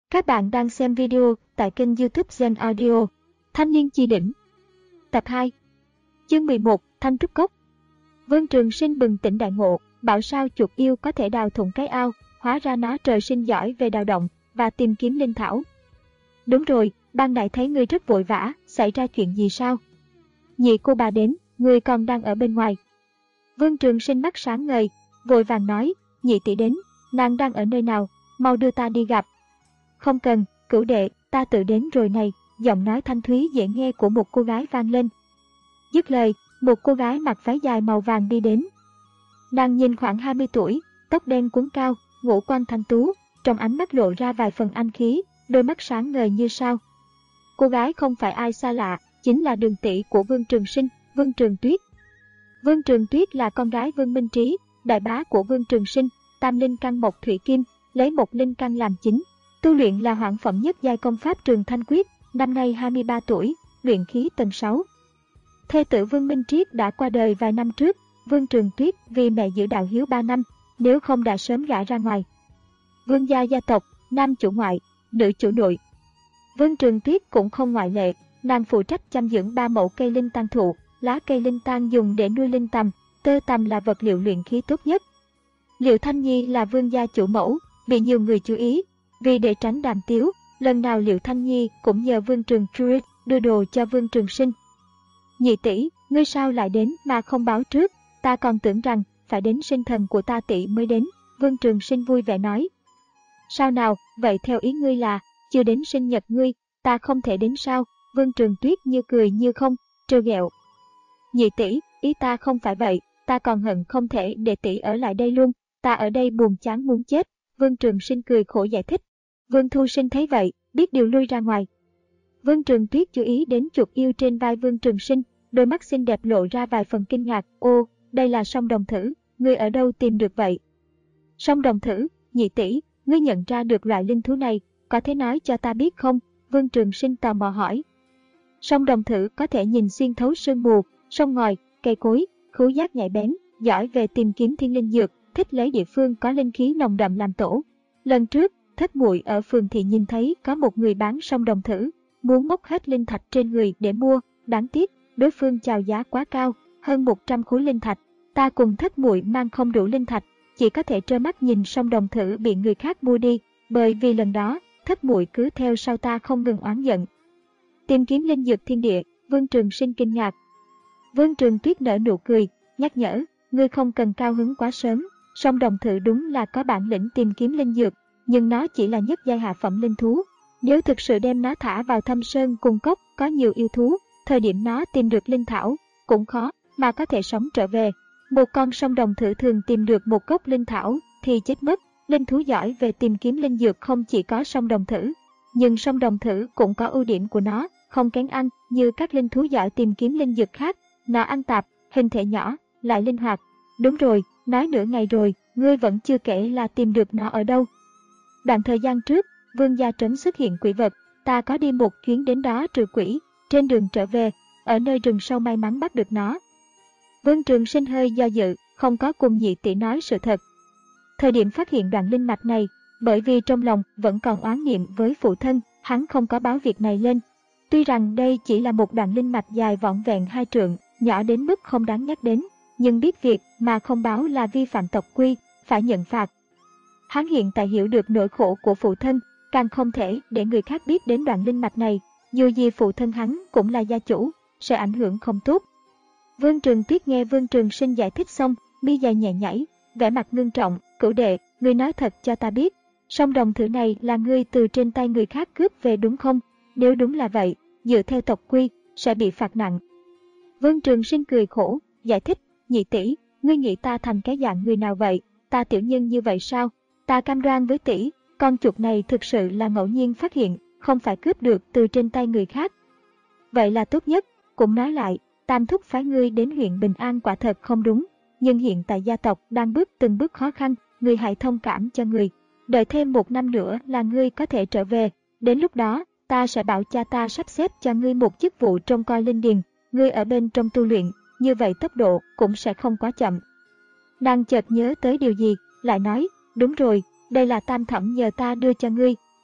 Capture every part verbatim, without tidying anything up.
Các bạn đang xem video tại kênh YouTube Zen Audio. Thanh niên chi đỉnh. Tập hai. Chương mười một, Thanh Trúc Cốc. Vương Trường Sinh bừng tỉnh đại ngộ, bảo sao chuột yêu có thể đào thủng cái ao, hóa ra nó trời sinh giỏi về đào động và tìm kiếm linh thảo. Đúng rồi, ban nãy thấy ngươi rất vội vã, xảy ra chuyện gì sao? Nhị cô bà đến, ngươi còn đang ở bên ngoài. Vương Trường Sinh mắt sáng ngời, vội vàng nói, nhị tỷ đến, nàng đang ở nơi nào, mau đưa ta đi gặp. Không cần, cửu đệ, ta tự đến rồi này, giọng nói thanh thúy dễ nghe của một cô gái vang lên. Dứt lời, một cô gái mặc váy dài màu vàng đi đến. Nàng nhìn khoảng hai mươi tuổi, tóc đen cuốn cao, ngũ quan thanh tú, trong ánh mắt lộ ra vài phần anh khí, đôi mắt sáng ngời như sao. Cô gái không phải ai xa lạ, chính là đường tỷ của Vương Trường Sinh, Vương Trường Tuyết. Vương Trường Tuyết là con gái Vương Minh Trí, đại bá của Vương Trường Sinh, tam linh căn mộc thủy kim, lấy một linh căn làm chính. Tu luyện là hoạn phẩm nhất giai công pháp Trường Thanh Quyết, năm nay hai mươi ba tuổi, luyện khí tầng sáu. Thê tử Vương Minh Triết đã qua đời vài năm trước, Vương Trường Tuyết vì mẹ giữ đạo hiếu ba năm, nếu không đã sớm gả ra ngoài. Vương gia gia tộc, nam chủ ngoại, nữ chủ nội. Vương Trường Tuyết cũng không ngoại lệ, nàng phụ trách chăm dưỡng ba mẫu cây linh tang thụ, lá cây linh tang dùng để nuôi linh tầm, tơ tằm là vật liệu luyện khí tốt nhất. Liệu Thanh Nhi là vương gia chủ mẫu, bị nhiều người chú ý. Vì để tránh đàm tiếu, lần nào Liệu Thanh Nhi cũng nhờ Vương Trường Tuyết đưa đồ cho Vương Trường Sinh. Nhị tỷ, ngươi sao lại đến mà không báo trước, ta còn tưởng rằng phải đến sinh thần của ta tỷ mới đến, Vương Trường Sinh vui vẻ nói. Sao nào, vậy theo ý ngươi là, chưa đến sinh nhật ngươi, ta không thể đến sao, Vương Trường Tuyết như cười như không, trêu ghẹo. Nhị tỷ, ý ta không phải vậy, ta còn hận không thể để tỷ ở lại đây luôn, ta ở đây buồn chán muốn chết, Vương Trường Sinh cười khổ giải thích. Vương Thu Sinh thấy vậy, biết điều lui ra ngoài. Vương Trường Tuyết chú ý đến chuột yêu trên vai Vương Trường Sinh, đôi mắt xinh đẹp lộ ra vài phần kinh ngạc. Ô, đây là song đồng thử, ngươi ở đâu tìm được vậy? Song đồng thử, nhị tỷ, ngươi nhận ra được loại linh thú này, có thể nói cho ta biết không? Vương Trường Sinh tò mò hỏi. Song đồng thử có thể nhìn xuyên thấu sương mù, sông ngòi, cây cối, khứu giác nhạy bén, giỏi về tìm kiếm thiên linh dược, thích lấy địa phương có linh khí nồng đậm làm tổ. Lần trước, Thất muội ở phường thị nhìn thấy có một người bán song đồng thử, muốn móc hết linh thạch trên người để mua, đáng tiếc, đối phương chào giá quá cao, hơn một trăm khối linh thạch. Ta cùng Thất muội mang không đủ linh thạch, chỉ có thể trơ mắt nhìn song đồng thử bị người khác mua đi, bởi vì lần đó, Thất muội cứ theo sau ta không ngừng oán giận. Tìm kiếm linh dược thiên địa, Vương Trường Sinh kinh ngạc. Vương Trường Tuyết nở nụ cười, nhắc nhở, ngươi không cần cao hứng quá sớm, song đồng thử đúng là có bản lĩnh tìm kiếm linh dược. Nhưng nó chỉ là nhất giai hạ phẩm linh thú. Nếu thực sự đem nó thả vào thâm sơn cung cốc có nhiều yêu thú, thời điểm nó tìm được linh thảo cũng khó mà có thể sống trở về. Một con song đồng thử thường tìm được một gốc linh thảo thì chết mất. Linh thú giỏi về tìm kiếm linh dược không chỉ có song đồng thử, nhưng song đồng thử cũng có ưu điểm của nó, không kén ăn như các linh thú giỏi tìm kiếm linh dược khác. Nó ăn tạp, hình thể nhỏ, lại linh hoạt. Đúng rồi, nói nửa ngày rồi, ngươi vẫn chưa kể là tìm được nó ở đâu. Đoạn thời gian trước, Vương gia trấn xuất hiện quỷ vật, ta có đi một chuyến đến đó trừ quỷ, trên đường trở về, ở nơi rừng sâu may mắn bắt được nó. Vương Trường Sinh hơi do dự, không có cùng nhị tỷ nói sự thật. Thời điểm phát hiện đoạn linh mạch này, bởi vì trong lòng vẫn còn oán niệm với phụ thân, hắn không có báo việc này lên. Tuy rằng đây chỉ là một đoạn linh mạch dài vỏn vẹn hai trượng, nhỏ đến mức không đáng nhắc đến, nhưng biết việc mà không báo là vi phạm tộc quy, phải nhận phạt. Hắn hiện tại hiểu được nỗi khổ của phụ thân, càng không thể để người khác biết đến đoạn linh mạch này, dù gì phụ thân hắn cũng là gia chủ, sẽ ảnh hưởng không tốt. Vương Trường Tuyết nghe Vương Trường Sinh giải thích xong, mi dài nhẹ nhảy, vẻ mặt ngưng trọng, cửu đệ, ngươi nói thật cho ta biết, song đồng thử này là ngươi từ trên tay người khác cướp về đúng không? Nếu đúng là vậy, dựa theo tộc quy, sẽ bị phạt nặng. Vương Trường Sinh cười khổ, giải thích, nhị tỷ, ngươi nghĩ ta thành cái dạng người nào vậy, ta tiểu nhân như vậy sao? Ta cam đoan với tỷ, con chuột này thực sự là ngẫu nhiên phát hiện, không phải cướp được từ trên tay người khác. Vậy là tốt nhất, cũng nói lại, tam thúc phái ngươi đến huyện Bình An quả thật không đúng, nhưng hiện tại gia tộc đang bước từng bước khó khăn, ngươi hãy thông cảm cho người. Đợi thêm một năm nữa là ngươi có thể trở về, đến lúc đó, ta sẽ bảo cha ta sắp xếp cho ngươi một chức vụ trông coi linh điền, ngươi ở bên trong tu luyện, như vậy tốc độ cũng sẽ không quá chậm. Nàng chợt nhớ tới điều gì, lại nói, đúng rồi, đây là tam thẩm nhờ ta đưa cho ngươi,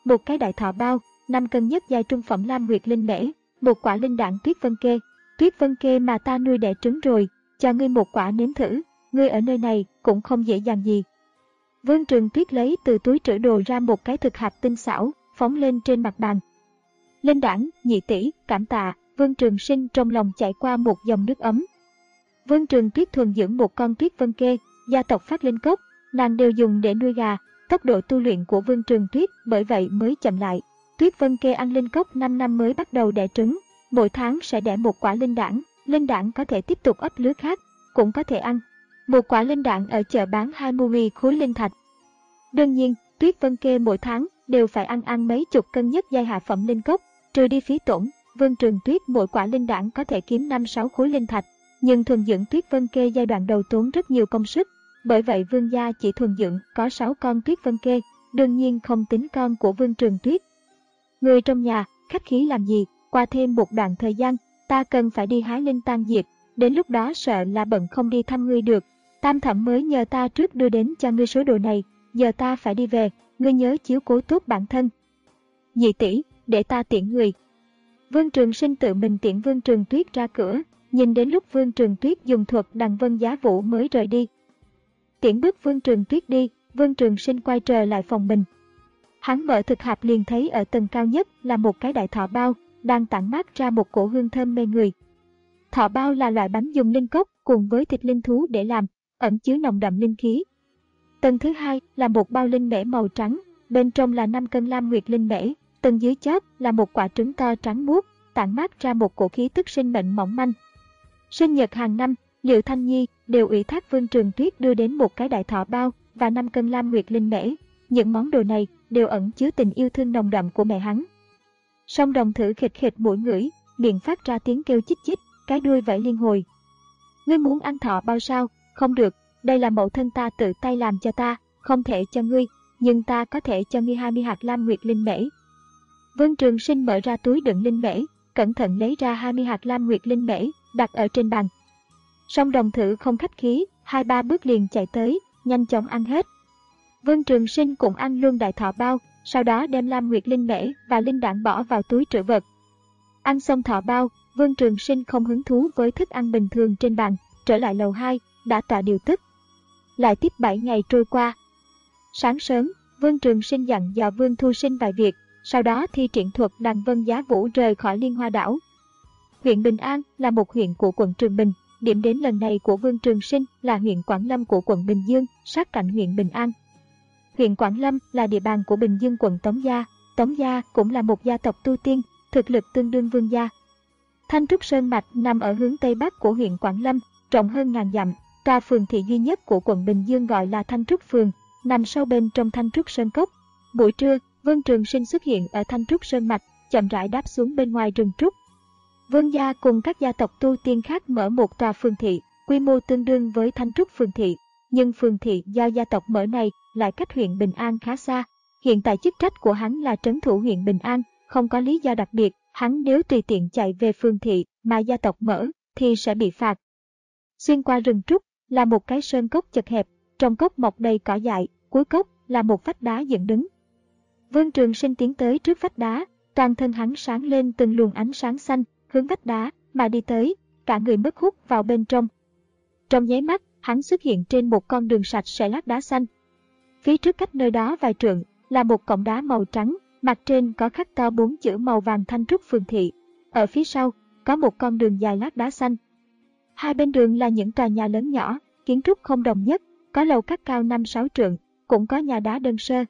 một cái đại thọ bao, năm cân nhất giai trung phẩm lam nguyệt linh mễ, một quả linh đạn tuyết vân kê. Tuyết vân kê mà ta nuôi đẻ trứng rồi, cho ngươi một quả nếm thử, ngươi ở nơi này cũng không dễ dàng gì. Vương Trường Tuyết lấy từ túi trữ đồ ra một cái thực hạt tinh xảo, phóng lên trên mặt bàn. Linh đản, nhị tỷ, cảm tạ. Vương Trường Sinh trong lòng chạy qua một dòng nước ấm. Vương Trường Tuyết thuần dưỡng một con tuyết vân kê, gia tộc phát linh cốc, nàng đều dùng để nuôi gà. Tốc độ tu luyện của Vương Trường Tuyết bởi vậy mới chậm lại. Tuyết vân kê ăn linh cốc năm năm mới bắt đầu đẻ trứng, mỗi tháng sẽ đẻ một quả linh đản. Linh đản có thể tiếp tục ấp lứa khác, cũng có thể ăn. Một quả linh đản ở chợ bán hai mươi khối linh thạch. Đương nhiên, Tuyết vân kê mỗi tháng đều phải ăn ăn mấy chục cân nhất giai hạ phẩm linh cốc, trừ đi phí tổn. Vương Trường Tuyết mỗi quả linh đản có thể kiếm năm sáu khối linh thạch, nhưng thuần dưỡng tuyết vân kê giai đoạn đầu tốn rất nhiều công sức. Bởi vậy Vương gia chỉ thuần dưỡng có sáu con tuyết vân kê, đương nhiên không tính con của Vương Trường Tuyết. Người trong nhà, khách khí làm gì, qua thêm một đoạn thời gian, ta cần phải đi hái linh tan diệp, đến lúc đó sợ là bận không đi thăm ngươi được. Tam thẩm mới nhờ ta trước đưa đến cho ngươi số đồ này, giờ ta phải đi về, ngươi nhớ chiếu cố tốt bản thân. Nhị tỷ, để ta tiễn người. Vương Trường Sinh tự mình tiễn Vương Trường Tuyết ra cửa, nhìn đến lúc Vương Trường Tuyết dùng thuật đằng vân giá vũ mới rời đi. Tiễn bước Vương Trường Tuyết đi, Vương Trường Sinh quay trở lại phòng mình. Hắn mở thực hạp liền thấy ở tầng cao nhất là một cái đại thọ bao, đang tản mát ra một cổ hương thơm mê người. Thọ bao là loại bánh dùng linh cốc cùng với thịt linh thú để làm, ẩn chứa nồng đậm linh khí. Tầng thứ hai là một bao linh mễ màu trắng, bên trong là năm cân lam nguyệt linh mễ. Tầng dưới chót là một quả trứng to trắng muốt, tản mát ra một cổ khí tức sinh mệnh mỏng manh. Sinh nhật hàng năm, Liệu Thanh Nhi đều ủy thác Vương Trường Tuyết đưa đến một cái đại thọ bao và năm cân lam nguyệt linh mễ. Những món đồ này đều ẩn chứa tình yêu thương nồng đậm của mẹ hắn. Song Đồng thử khịt khịt mũi ngửi, miệng phát ra tiếng kêu chích chích, cái đuôi vẫy liên hồi. Ngươi muốn ăn thọ bao sao? Không được, đây là mẫu thân ta tự tay làm cho ta, không thể cho ngươi, nhưng ta có thể cho ngươi hai mươi hạt lam nguyệt linh mễ. Vương Trường Sinh mở ra túi đựng linh mễ, cẩn thận lấy ra hai mươi hạt lam nguyệt linh mễ, đặt ở trên bàn. Song Đồng thử không khách khí, hai ba bước liền chạy tới, nhanh chóng ăn hết. Vương Trường Sinh cũng ăn luôn đại thọ bao, sau đó đem lam nguyệt linh mễ và linh đản bỏ vào túi trữ vật. Ăn xong thọ bao, Vương Trường Sinh không hứng thú với thức ăn bình thường trên bàn, trở lại lầu hai, đã tọa điều tức. Lại tiếp bảy ngày trôi qua. Sáng sớm, Vương Trường Sinh dặn dò Vương Thu Sinh vài việc, sau đó thi triển thuật đằng vân giá vũ rời khỏi Liên Hoa đảo. Huyện Bình An là một huyện của quận Trường Bình, điểm đến lần này của Vương Trường Sinh là huyện Quảng Lâm của quận Bình Dương, sát cạnh huyện Bình An. Huyện Quảng Lâm là địa bàn của Bình Dương quận Tống Gia, Tống Gia cũng là một gia tộc tu tiên, thực lực tương đương Vương gia. Thanh Trúc Sơn Mạch nằm ở hướng Tây Bắc của huyện Quảng Lâm, rộng hơn ngàn dặm, tòa phường thị duy nhất của quận Bình Dương gọi là Thanh Trúc Phường, nằm sâu bên trong Thanh Trúc Sơn Cốc. Buổi trưa, Vương Trường Sinh xuất hiện ở Thanh Trúc Sơn Mạch, chậm rãi đáp xuống bên ngoài rừng trúc. Vương gia cùng các gia tộc tu tiên khác mở một tòa phường thị, quy mô tương đương với Thanh Trúc Phường thị, nhưng phường thị do gia tộc mở này lại cách huyện Bình An khá xa. Hiện tại chức trách của hắn là trấn thủ huyện Bình An, không có lý do đặc biệt, hắn nếu tùy tiện chạy về phường thị mà gia tộc mở thì sẽ bị phạt. Xuyên qua rừng trúc là một cái sơn cốc chật hẹp, trong cốc mọc đầy cỏ dại, cuối cốc là một vách đá dựng đứng. Vương Trường Sinh tiến tới trước vách đá, toàn thân hắn sáng lên từng luồng ánh sáng xanh, hướng vách đá mà đi tới, cả người mất hút vào bên trong. Trong nháy mắt, hắn xuất hiện trên một con đường sạch sẽ lát đá xanh. Phía trước cách nơi đó vài trượng là một cổng đá màu trắng, mặt trên có khắc to bốn chữ màu vàng Thanh Trúc Phường thị. Ở phía sau có một con đường dài lát đá xanh. Hai bên đường là những tòa nhà lớn nhỏ, kiến trúc không đồng nhất, có lầu các cao năm sáu trượng, cũng có nhà đá đơn sơ.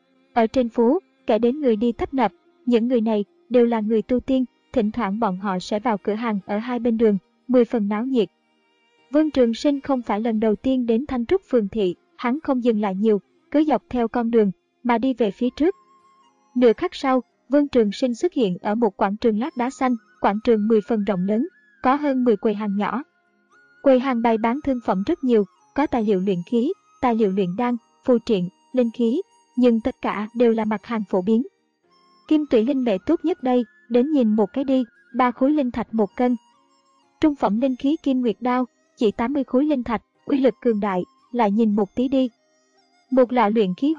Ở trên phố, kể đến người đi tấp nập, những người này đều là người tu tiên, thỉnh thoảng bọn họ sẽ vào cửa hàng ở hai bên đường, mười phần náo nhiệt. Vương Trường Sinh không phải lần đầu tiên đến Thanh Trúc Phường thị, hắn không dừng lại nhiều, cứ dọc theo con đường mà đi về phía trước. Nửa khắc sau, Vương Trường Sinh xuất hiện ở một quảng trường lát đá xanh, quảng trường mười phần rộng lớn, có hơn mười quầy hàng nhỏ. Quầy hàng bày bán thương phẩm rất nhiều, có tài liệu luyện khí, tài liệu luyện đan, phù triện, linh khí, nhưng tất cả đều là mặt hàng phổ biến. Kim tụy linh mễ tốt nhất đây, đến nhìn một cái đi, ba khối linh thạch một cân. Trung phẩm linh khí kim nguyệt đao, chỉ tám mươi khối linh thạch, uy lực cường đại, lại nhìn một tí đi. Một lọ luyện khí hoàng,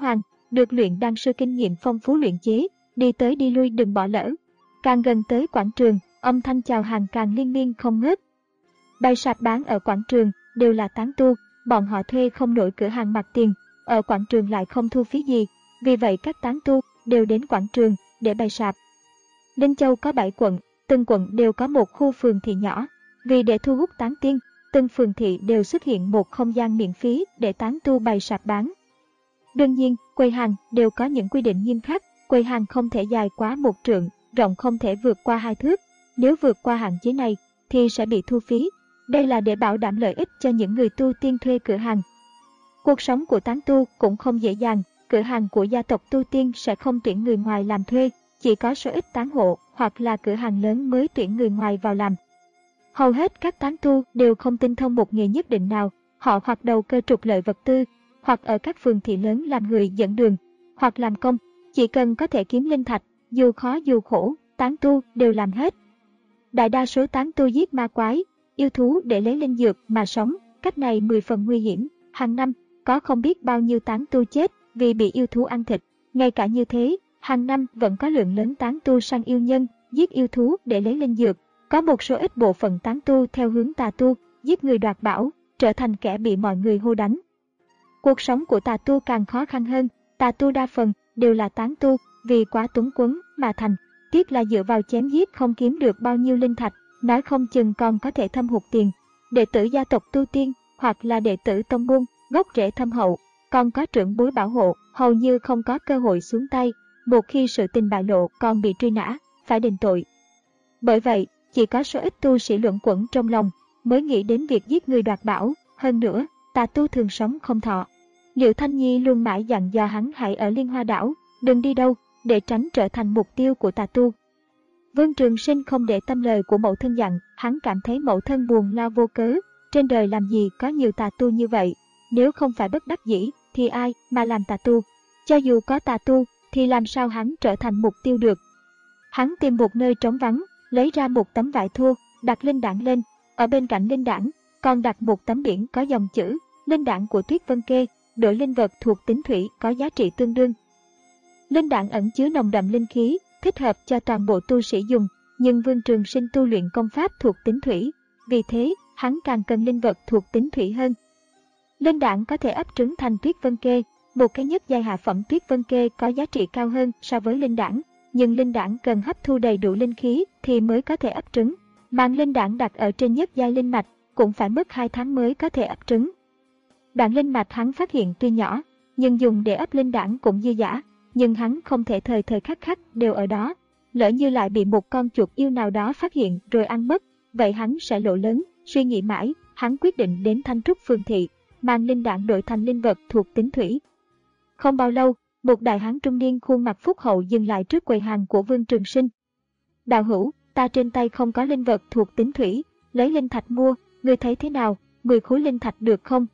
được luyện đan sư kinh nghiệm phong phú luyện chế, đi tới đi lui đừng bỏ lỡ. Càng gần tới quảng trường, âm thanh chào hàng càng liên miên không ngớt. Bày sạp bán ở quảng trường đều là tán tu, bọn họ thuê không nổi cửa hàng mặt tiền, ở quảng trường lại không thu phí gì, vì vậy các tán tu đều đến quảng trường để bày sạp. Linh Châu có bảy quận, từng quận đều có một khu phường thị nhỏ, vì để thu hút tán tiên, từng phường thị đều xuất hiện một không gian miễn phí để tán tu bày sạp bán. Đương nhiên, quầy hàng đều có những quy định nghiêm khắc, quầy hàng không thể dài quá một trượng, rộng không thể vượt qua hai thước. Nếu vượt qua hạn chế này thì sẽ bị thu phí. Đây là để bảo đảm lợi ích cho những người tu tiên thuê cửa hàng. Cuộc sống của tán tu cũng không dễ dàng, cửa hàng của gia tộc tu tiên sẽ không tuyển người ngoài làm thuê, chỉ có số ít tán hộ hoặc là cửa hàng lớn mới tuyển người ngoài vào làm. Hầu hết các tán tu đều không tinh thông một nghề nhất định nào, họ hoặc đầu cơ trục lợi vật tư, hoặc ở các phường thị lớn làm người dẫn đường, hoặc làm công, chỉ cần có thể kiếm linh thạch, dù khó dù khổ, tán tu đều làm hết. Đại đa số tán tu giết ma quái, yêu thú để lấy linh dược mà sống, cách này mười phần nguy hiểm, hàng năm có không biết bao nhiêu tán tu chết vì bị yêu thú ăn thịt. Ngay cả như thế, hàng năm vẫn có lượng lớn tán tu săn yêu nhân, giết yêu thú để lấy linh dược. Có một số ít bộ phận tán tu theo hướng tà tu, giết người đoạt bảo, trở thành kẻ bị mọi người hô đánh. Cuộc sống của tà tu càng khó khăn hơn, tà tu đa phần đều là tán tu, vì quá túng quẫn mà thành. Tiếc là dựa vào chém giết không kiếm được bao nhiêu linh thạch, nói không chừng còn có thể thâm hụt tiền. Đệ tử gia tộc tu tiên hoặc là đệ tử tông môn, gốc rễ thâm hậu, còn có trưởng bối bảo hộ, hầu như không có cơ hội xuống tay. Một khi sự tình bại lộ còn bị truy nã, phải đền tội. Bởi vậy, chỉ có số ít tu sĩ luẩn quẩn trong lòng mới nghĩ đến việc giết người đoạt bảo. Hơn nữa, tà tu thường sống không thọ. Liệu Thanh Nhi luôn mãi dặn dò hắn hãy ở Liên Hoa Đảo, đừng đi đâu, để tránh trở thành mục tiêu của tà tu. Vương Trường Sinh không để tâm lời của mẫu thân dặn, hắn cảm thấy mẫu thân buồn lo vô cớ. Trên đời làm gì có nhiều tà tu như vậy, nếu không phải bất đắc dĩ, thì ai mà làm tà tu. Cho dù có tà tu, thì làm sao hắn trở thành mục tiêu được. Hắn tìm một nơi trống vắng, lấy ra một tấm vải thô, đặt linh đản lên. Ở bên cạnh linh đản, còn đặt một tấm biển có dòng chữ, linh đản của Tuyết Vân Kê, đổi linh vật thuộc tính thủy có giá trị tương đương. Linh đản ẩn chứa nồng đậm linh khí, thích hợp cho toàn bộ tu sĩ dùng, nhưng Vương Trường Sinh tu luyện công pháp thuộc tính thủy, vì thế hắn càng cần linh vật thuộc tính thủy hơn. Linh đản có thể ấp trứng thành Tuyết Vân Kê, một cái nhất giai hạ phẩm Tuyết Vân Kê có giá trị cao hơn so với linh đản, nhưng linh đản cần hấp thu đầy đủ linh khí thì mới có thể ấp trứng. Màng linh đản đặt ở trên nhất giai linh mạch cũng phải mất hai tháng mới có thể ấp trứng. Đoạn linh mạch hắn phát hiện tuy nhỏ, nhưng dùng để ấp linh đản cũng dư dả, nhưng hắn không thể thời thời khắc khắc đều ở đó. Lỡ như lại bị một con chuột yêu nào đó phát hiện rồi ăn mất, vậy hắn sẽ lộ lớn. Suy nghĩ mãi, hắn quyết định đến Thanh Trúc phường thị, mang linh đản đổi thành linh vật thuộc tính thủy. Không bao lâu, một đại hán trung niên khuôn mặt phúc hậu dừng lại trước quầy hàng của Vương Trường Sinh. Đạo hữu, ta trên tay không có linh vật thuộc tính thủy, lấy linh thạch mua, ngươi thấy thế nào, mười khối linh thạch được không?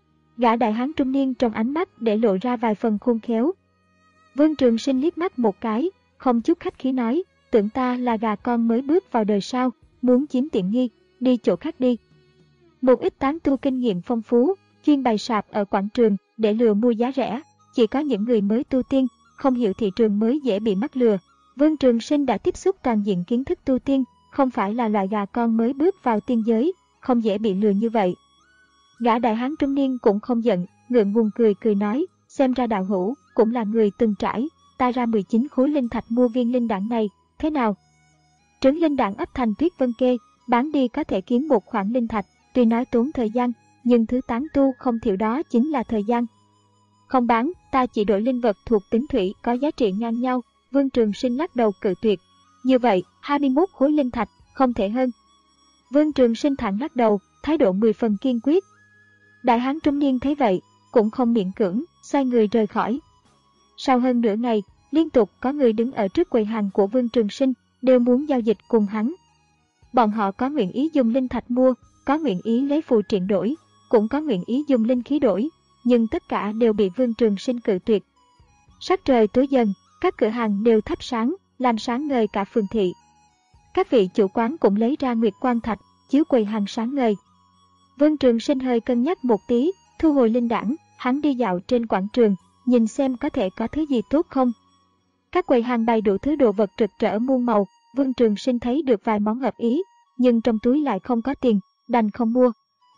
Gã đại hán trung niên trong ánh mắt để lộ ra vài phần khôn khéo. Vương Trường Sinh liếc mắt một cái, không chút khách khí nói, tưởng ta là gà con mới bước vào đời sao, muốn chiếm tiện nghi, đi chỗ khác đi. Một ít tán tu kinh nghiệm phong phú, chuyên bày sạp ở quảng trường để lừa mua giá rẻ, chỉ có những người mới tu tiên, không hiểu thị trường mới dễ bị mắc lừa. Vương Trường Sinh đã tiếp xúc toàn diện kiến thức tu tiên, không phải là loại gà con mới bước vào tiên giới, không dễ bị lừa như vậy. Gã đại hán trung niên cũng không giận, ngượng ngùng cười cười nói, xem ra đạo hữu cũng là người từng trải, ta ra mười chín khối linh thạch mua viên linh đản này, thế nào? Trứng linh đản ấp thành Tuyết Vân Kê, bán đi có thể kiếm một khoản linh thạch, tuy nói tốn thời gian, nhưng thứ tán tu không thiểu đó chính là thời gian. Không bán, ta chỉ đổi linh vật thuộc tính thủy có giá trị ngang nhau. Vương Trường Sinh lắc đầu cự tuyệt. Như vậy, hai mươi mốt khối linh thạch, không thể hơn. Vương Trường Sinh thẳng lắc đầu, thái độ mười phần kiên quyết. Đại hán trung niên thấy vậy, cũng không miễn cưỡng, xoay người rời khỏi. Sau hơn nửa ngày, liên tục có người đứng ở trước quầy hàng của Vương Trường Sinh, đều muốn giao dịch cùng hắn. Bọn họ có nguyện ý dùng linh thạch mua, có nguyện ý lấy phù triện đổi, cũng có nguyện ý dùng linh khí đổi, nhưng tất cả đều bị Vương Trường Sinh cự tuyệt. Sắc trời tối dần, các cửa hàng đều thắp sáng, làm sáng ngời cả phường thị. Các vị chủ quán cũng lấy ra nguyệt quang thạch, chiếu quầy hàng sáng ngời. Vương Trường Sinh hơi cân nhắc một tí, thu hồi linh đản, hắn đi dạo trên quảng trường, nhìn xem có thể có thứ gì tốt không. Các quầy hàng bày đủ thứ đồ vật rực rỡ muôn màu, Vương Trường Sinh thấy được vài món hợp ý, nhưng trong túi lại không có tiền, đành không mua.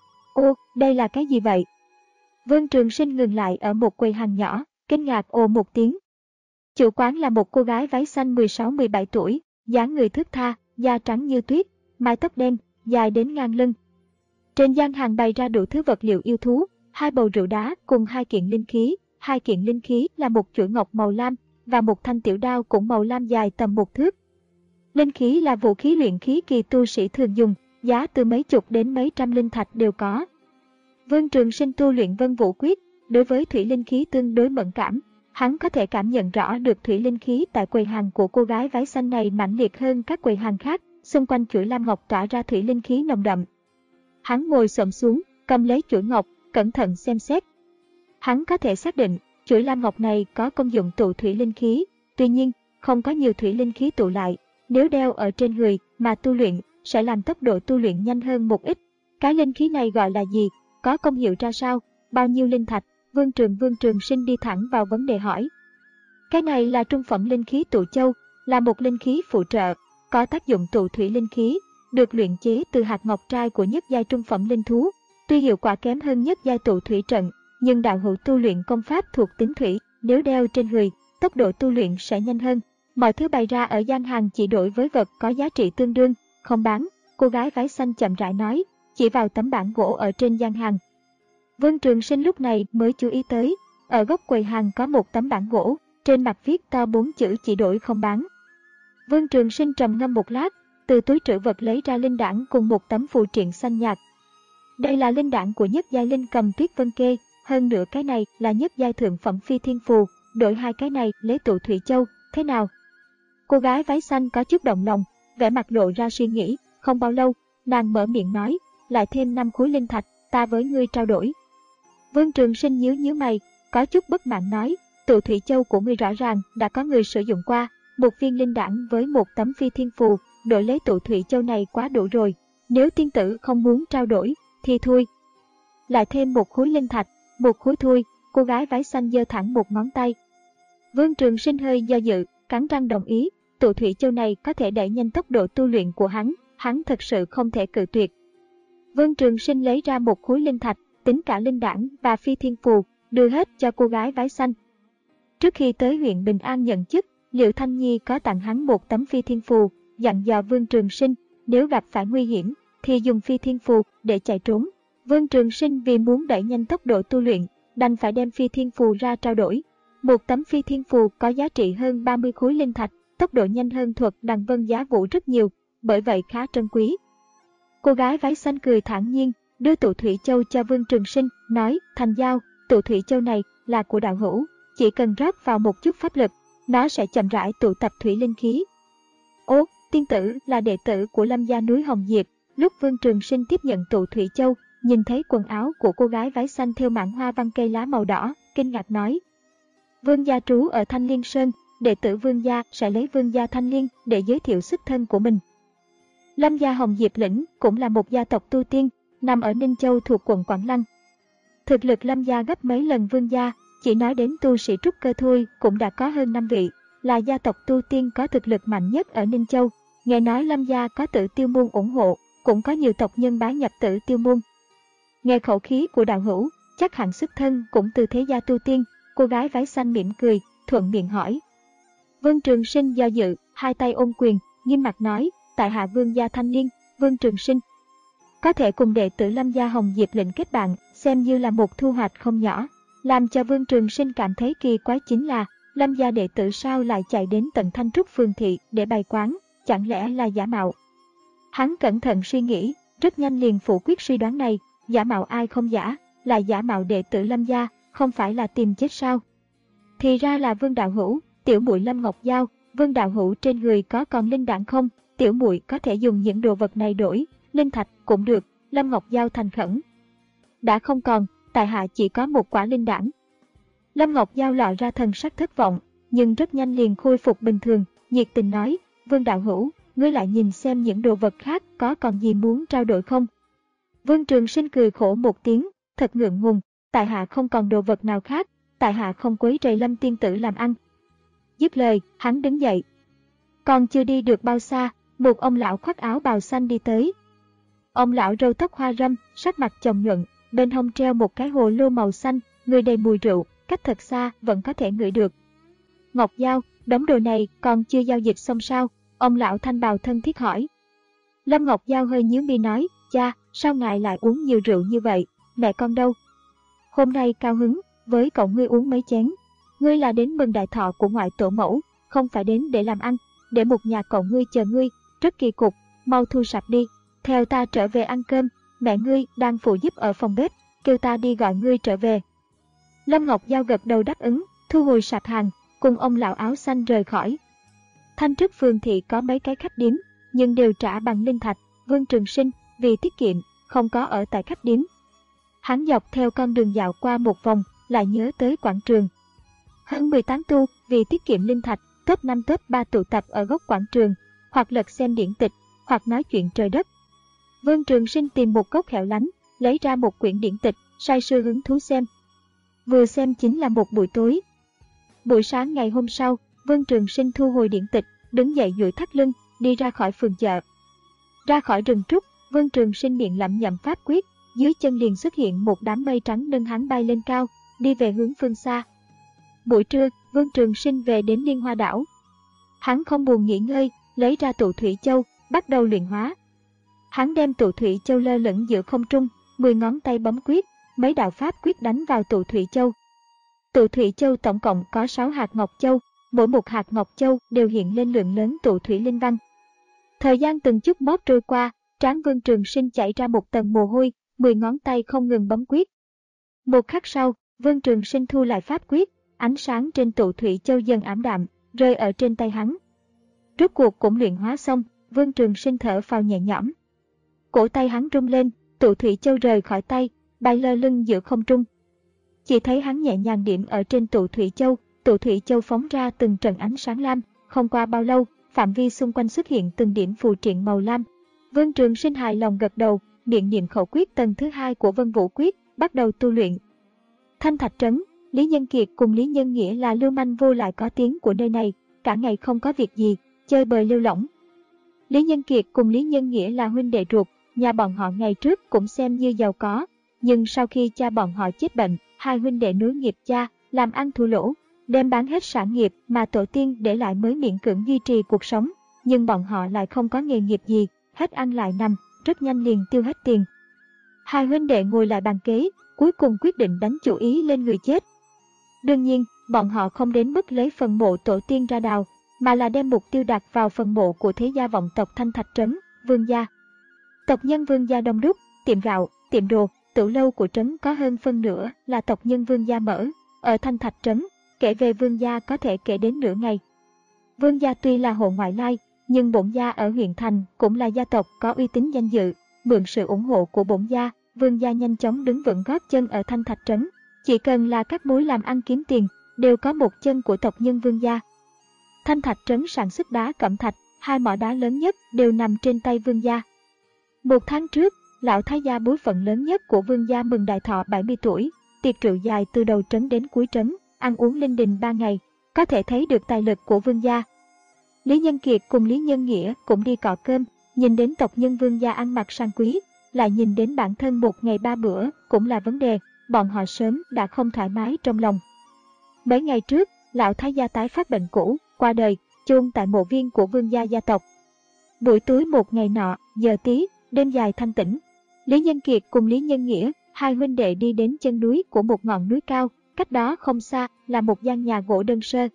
Ô, đây là cái gì vậy? Vương Trường Sinh ngừng lại ở một quầy hàng nhỏ, kinh ngạc ồ một tiếng. Chủ quán là một cô gái váy xanh mười sáu mười bảy tuổi, dáng người thướt tha, da trắng như tuyết, mái tóc đen, dài đến ngang lưng. Trên gian hàng bày ra đủ thứ vật liệu yêu thú, hai bầu rượu đá cùng hai kiện linh khí. Hai kiện linh khí là một chuỗi ngọc màu lam và một thanh tiểu đao cũng màu lam dài tầm một thước. Linh khí là vũ khí luyện khí kỳ tu sĩ thường dùng, giá từ mấy chục đến mấy trăm linh thạch đều có. Vương Trường Sinh tu luyện Vân Vũ Quyết, đối với thủy linh khí tương đối mẫn cảm. Hắn có thể cảm nhận rõ được thủy linh khí tại quầy hàng của cô gái váy xanh này mãnh liệt hơn các quầy hàng khác, xung quanh chuỗi lam ngọc tỏa ra thủy linh khí nồng đậm. Hắn ngồi xổm xuống, cầm lấy chuỗi ngọc, cẩn thận xem xét. Hắn có thể xác định, chuỗi lam ngọc này có công dụng tụ thủy linh khí, tuy nhiên, không có nhiều thủy linh khí tụ lại. Nếu đeo ở trên người mà tu luyện, sẽ làm tốc độ tu luyện nhanh hơn một ít. Cái linh khí này gọi là gì? Có công hiệu ra sao? Bao nhiêu linh thạch? Vương Trường Vương Trường Sinh đi thẳng vào vấn đề hỏi. Cái này là trung phẩm linh khí tụ châu, là một linh khí phụ trợ, có tác dụng tụ thủy linh khí, được luyện chế từ hạt ngọc trai của nhất giai trung phẩm linh thú. Tuy hiệu quả kém hơn nhất giai tụ thủy trận, nhưng đạo hữu tu luyện công pháp thuộc tính thủy, nếu đeo trên người, tốc độ tu luyện sẽ nhanh hơn. Mọi thứ bày ra ở gian hàng chỉ đổi với vật có giá trị tương đương, không bán. Cô gái váy xanh chậm rãi nói, chỉ vào tấm bảng gỗ ở trên gian hàng. Vương Trường Sinh lúc này mới chú ý tới, ở góc quầy hàng có một tấm bảng gỗ, trên mặt viết to bốn chữ chỉ đổi không bán. Vương Trường Sinh trầm ngâm một lát, từ túi trữ vật lấy ra linh đản cùng một tấm phù triện xanh nhạt. Đây là linh đản của nhất giai linh cầm Tuyết Vân Kê, hơn nữa cái này là nhất giai thượng phẩm phi thiên phù, đổi hai cái này lấy tụ thủy châu, thế nào? Cô gái váy xanh có chút động lòng, vẻ mặt lộ ra suy nghĩ, không bao lâu, nàng mở miệng nói, lại thêm năm khối linh thạch, ta với ngươi trao đổi. Vương Trường Sinh nhíu nhíu mày, có chút bất mãn nói, tụ thủy châu của ngươi rõ ràng đã có người sử dụng qua, một viên linh đản với một tấm phi thiên phù, đổi lấy tụ thủy châu này quá đủ rồi, nếu tiên tử không muốn trao đổi, thì thôi. Lại thêm một khối linh thạch, một khối thôi, cô gái váy xanh giơ thẳng một ngón tay. Vương Trường Sinh hơi do dự, cắn răng đồng ý, tụ thủy châu này có thể đẩy nhanh tốc độ tu luyện của hắn, hắn thật sự không thể cự tuyệt. Vương Trường Sinh lấy ra một khối linh thạch, tính cả linh đản và phi thiên phù, đưa hết cho cô gái váy xanh. Trước khi tới huyện Bình An nhận chức, Liệu Thanh Nhi có tặng hắn một tấm phi thiên phù, dặn dò Vương Trường Sinh, nếu gặp phải nguy hiểm, thì dùng phi thiên phù để chạy trốn. Vương Trường Sinh vì muốn đẩy nhanh tốc độ tu luyện, đành phải đem phi thiên phù ra trao đổi. Một tấm phi thiên phù có giá trị hơn ba mươi khối linh thạch, tốc độ nhanh hơn thuật đằng vân giá vũ rất nhiều, bởi vậy khá trân quý. Cô gái váy xanh cười thản nhiên, đưa tụ thủy châu cho Vương Trường Sinh, nói, thành giao, tụ thủy châu này là của đạo hữu, chỉ cần rót vào một chút pháp lực, nó sẽ chậm rãi tụ tập thủy linh khí. Ô, tiên tử là đệ tử của Lâm gia núi Hồng Diệp. Lúc Vương Trường Sinh tiếp nhận tụ thủy châu, nhìn thấy quần áo của cô gái váy xanh thêu mảng hoa văn cây lá màu đỏ, kinh ngạc nói. Vương gia trú ở Thanh Liên Sơn, đệ tử Vương gia sẽ lấy Vương gia Thanh Liên để giới thiệu xuất thân của mình. Lâm gia Hồng Diệp Lĩnh cũng là một gia tộc tu tiên, nằm ở Ninh Châu thuộc quận Quảng Lăng. Thực lực Lâm gia gấp mấy lần Vương gia, chỉ nói đến tu sĩ trúc cơ thôi cũng đã có hơn năm vị, là gia tộc tu tiên có thực lực mạnh nhất ở Ninh Châu. Nghe nói Lâm gia có Tử Tiêu môn ủng hộ, cũng có nhiều tộc nhân bái nhập Tử Tiêu môn. Nghe khẩu khí của đạo hữu, chắc hẳn xuất thân cũng từ thế gia tu tiên. Cô gái váy xanh mỉm cười, thuận miệng hỏi. Vương Trường Sinh do dự, hai tay ôm quyền, nghiêm mặt nói, tại hạ Vương gia Thanh Liên, Vương Trường Sinh. Có thể cùng đệ tử Lâm gia Hồng Diệp Lĩnh kết bạn, xem như là một thu hoạch không nhỏ. Làm cho Vương Trường Sinh cảm thấy kỳ quái chính là, Lâm gia đệ tử sao lại chạy đến tận Thanh Trúc phường thị để bày quán, chẳng lẽ là giả mạo. Hắn cẩn thận suy nghĩ, rất nhanh liền phủ quyết suy đoán này, giả mạo ai không giả, là giả mạo đệ tử Lâm gia, không phải là tìm chết sao. Thì ra là Vương đạo hữu, tiểu muội Lâm Ngọc Giao, Vương đạo hữu trên người có còn linh đản không, tiểu muội có thể dùng những đồ vật này đổi, linh thạch cũng được. Lâm Ngọc Giao thành khẩn. Đã không còn, tại hạ chỉ có một quả linh đản. Lâm Ngọc Giao lọ ra thần sắc thất vọng, nhưng rất nhanh liền khôi phục bình thường, nhiệt tình nói, Vương đạo hữu, ngươi lại nhìn xem những đồ vật khác có còn gì muốn trao đổi không. Vương Trường Sinh cười khổ một tiếng, thật ngượng ngùng, tại hạ không còn đồ vật nào khác, tại hạ không quấy rầy Lâm tiên tử làm ăn. Dứt lời, hắn đứng dậy. Còn chưa đi được bao xa, một ông lão khoác áo bào xanh đi tới. Ông lão râu tóc hoa râm, sắc mặt chồng nhuận, bên hông treo một cái hồ lô màu xanh, người đầy mùi rượu, cách thật xa vẫn có thể ngửi được. Ngọc Giao, đống đồ này còn chưa giao dịch xong sao? Ông lão thanh bào thân thiết hỏi. Lâm Ngọc Giao hơi nhíu mi nói, cha, sao ngài lại uống nhiều rượu như vậy, mẹ con đâu? Hôm nay cao hứng, với cậu ngươi uống mấy chén. Ngươi là đến mừng đại thọ của ngoại tổ mẫu, không phải đến để làm ăn, để một nhà cậu ngươi chờ ngươi, rất kỳ cục, mau thu sạch đi. Theo ta trở về ăn cơm, mẹ ngươi đang phụ giúp ở phòng bếp, kêu ta đi gọi ngươi trở về. Lâm Ngọc Giao gật đầu đáp ứng, thu hồi sạp hàng, cùng ông lão áo xanh rời khỏi. Thanh Trức phường thị có mấy cái khách điếm, nhưng đều trả bằng linh thạch. Vương Trường Sinh vì tiết kiệm không có ở tại khách điếm. Hắn dọc theo con đường dạo qua một vòng, lại nhớ tới quảng trường. Hơn mười tán tu vì tiết kiệm linh thạch, top năm top ba tụ tập ở góc quảng trường, hoặc lật xem điển tịch, hoặc nói chuyện trời đất. Vương Trường Sinh tìm một góc hẻo lánh, lấy ra một quyển điển tịch, say sưa hứng thú xem. Vừa xem chính là một buổi tối. Buổi sáng ngày hôm sau, Vương Trường Sinh thu hồi điển tịch, đứng dậy duỗi thắt lưng, đi ra khỏi phường chợ. Ra khỏi rừng trúc, Vương Trường Sinh miệng lẩm nhẩm pháp quyết, dưới chân liền xuất hiện một đám mây trắng nâng hắn bay lên cao, đi về hướng phương xa. Buổi trưa, Vương Trường Sinh về đến Liên Hoa đảo. Hắn không buồn nghỉ ngơi, lấy ra tụ thủy châu, bắt đầu luyện hóa. Hắn đem tụ thủy châu lơ lửng giữa không trung, mười ngón tay bấm quyết, mấy đạo pháp quyết đánh vào tụ thủy châu. Tụ thủy châu tổng cộng có sáu hạt ngọc châu, mỗi một hạt ngọc châu đều hiện lên lượng lớn tụ thủy linh văn. Thời gian từng chút mót trôi qua, trán Vương Trường Sinh chảy ra một tầng mồ hôi, mười ngón tay không ngừng bấm quyết. Một khắc sau, Vương Trường Sinh thu lại pháp quyết, ánh sáng trên tụ thủy châu dần ảm đạm, rơi ở trên tay hắn. Rốt cuộc cũng luyện hóa xong, Vương Trường Sinh thở phào nhẹ nhõm. Cổ tay hắn rung lên, tụ thủy châu rời khỏi tay, bay lơ lửng giữa không trung. Chỉ thấy hắn nhẹ nhàng điểm ở trên tụ thủy châu, tụ thủy châu phóng ra từng trận ánh sáng lam, không qua bao lâu, phạm vi xung quanh xuất hiện từng điểm phù triện màu lam. Vương Trường Sinh hài lòng gật đầu, miệng niệm khẩu quyết tầng thứ hai của Vân Vũ quyết, bắt đầu tu luyện. Thanh Thạch trấn, Lý Nhân Kiệt cùng Lý Nhân Nghĩa là lưu manh vô lại có tiếng của nơi này, cả ngày không có việc gì, chơi bời lêu lỏng. Lý Nhân Kiệt cùng Lý Nhân Nghĩa là huynh đệ ruột, nhà bọn họ ngày trước cũng xem như giàu có, nhưng sau khi cha bọn họ chết bệnh, hai huynh đệ nối nghiệp cha, làm ăn thua lỗ, đem bán hết sản nghiệp mà tổ tiên để lại mới miễn cưỡng duy trì cuộc sống, nhưng bọn họ lại không có nghề nghiệp gì, hết ăn lại nằm, rất nhanh liền tiêu hết tiền. Hai huynh đệ ngồi lại bàn kế, cuối cùng quyết định đánh chủ ý lên người chết. Đương nhiên, bọn họ không đến mức lấy phần mộ tổ tiên ra đào, mà là đem mục tiêu đặt vào phần mộ của thế gia vọng tộc Thanh Thạch trấn, Vương gia. Tộc nhân Vương gia đông đúc, tiệm gạo, tiệm đồ, tửu lâu của trấn có hơn phân nửa là tộc nhân Vương gia mở. Ở Thanh Thạch trấn, kể về Vương gia có thể kể đến nửa ngày. Vương gia tuy là hộ ngoại lai, nhưng bổn gia ở huyện thành cũng là gia tộc có uy tín danh dự. Mượn sự ủng hộ của bổn gia, Vương gia nhanh chóng đứng vững gót chân ở Thanh Thạch trấn. Chỉ cần là các mối làm ăn kiếm tiền, đều có một chân của tộc nhân Vương gia. Thanh Thạch trấn sản xuất đá cẩm thạch, hai mỏ đá lớn nhất đều nằm trên tay Vương gia. Một tháng trước, lão thái gia bối phận lớn nhất của Vương gia mừng đại thọ bảy mươi tuổi, tiệc rượu dài từ đầu trấn đến cuối trấn, ăn uống linh đình ba ngày, có thể thấy được tài lực của Vương gia. Lý Nhân Kiệt cùng Lý Nhân Nghĩa cũng đi cọ cơm, nhìn đến tộc nhân Vương gia ăn mặc sang quý, lại nhìn đến bản thân một ngày ba bữa cũng là vấn đề, bọn họ sớm đã không thoải mái trong lòng. Mấy ngày trước, lão thái gia tái phát bệnh cũ, qua đời, chôn tại mộ viên của Vương gia gia tộc. Buổi tối một ngày nọ, giờ tí, đêm dài thanh tĩnh, Lý Nhân Kiệt cùng Lý Nhân Nghĩa, hai huynh đệ đi đến chân núi của một ngọn núi cao, cách đó không xa là một gian nhà gỗ đơn sơ.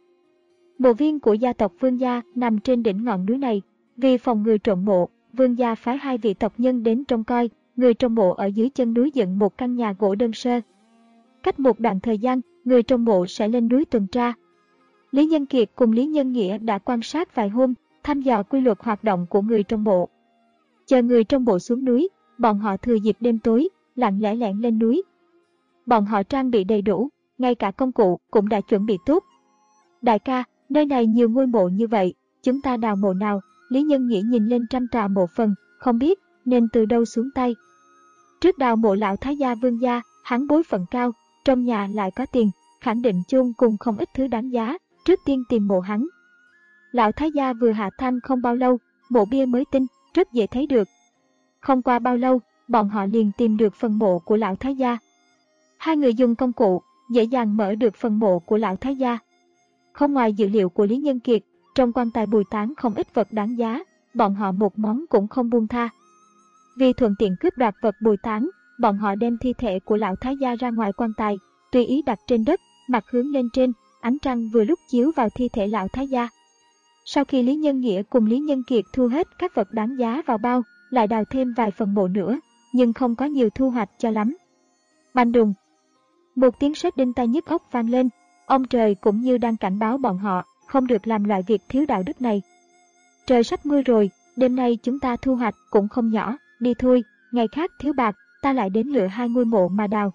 Mộ viên của gia tộc Vương gia nằm trên đỉnh ngọn núi này, vì phòng ngừa trộm mộ, Vương gia phái hai vị tộc nhân đến trông coi, người trong mộ ở dưới chân núi dựng một căn nhà gỗ đơn sơ. Cách một đoạn thời gian, người trong mộ sẽ lên núi tuần tra. Lý Nhân Kiệt cùng Lý Nhân Nghĩa đã quan sát vài hôm, thăm dò quy luật hoạt động của người trong mộ. Chờ người trong mộ xuống núi, bọn họ thừa dịp đêm tối, lặng lẽ lẻn lên núi. Bọn họ trang bị đầy đủ, ngay cả công cụ cũng đã chuẩn bị tốt. Đại ca, nơi này nhiều ngôi mộ như vậy, chúng ta đào mộ nào? Lý Nhân Nghĩa nhìn lên trăm trà mộ phần, không biết nên từ đâu xuống tay. Trước đào mộ lão thái gia Vương gia, hắn bối phận cao, trong nhà lại có tiền, khẳng định chôn cùng không ít thứ đáng giá, trước tiên tìm mộ hắn. Lão Thái gia vừa hạ than không bao lâu, mộ bia mới tinh, rất dễ thấy được. Không qua bao lâu, bọn họ liền tìm được phần mộ của Lão Thái gia. Hai người dùng công cụ, dễ dàng mở được phần mộ của Lão Thái gia. Không ngoài dữ liệu của Lý Nhân Kiệt, trong quan tài Bùi Tán không ít vật đáng giá, bọn họ một món cũng không buông tha. Vì thuận tiện cướp đoạt vật Bùi Tán, bọn họ đem thi thể của Lão Thái gia ra ngoài quan tài, tùy ý đặt trên đất, mặt hướng lên trên, ánh trăng vừa lúc chiếu vào thi thể Lão Thái gia. Sau khi Lý Nhân Nghĩa cùng Lý Nhân Kiệt thu hết các vật đáng giá vào bao, lại đào thêm vài phần mộ nữa, nhưng không có nhiều thu hoạch cho lắm. Bành đùng. Một tiếng sét đinh tai nhức óc vang lên, ông trời cũng như đang cảnh báo bọn họ, không được làm loại việc thiếu đạo đức này. Trời sắp mưa rồi, đêm nay chúng ta thu hoạch cũng không nhỏ, đi thôi, ngày khác thiếu bạc, ta lại đến lựa hai ngôi mộ mà đào.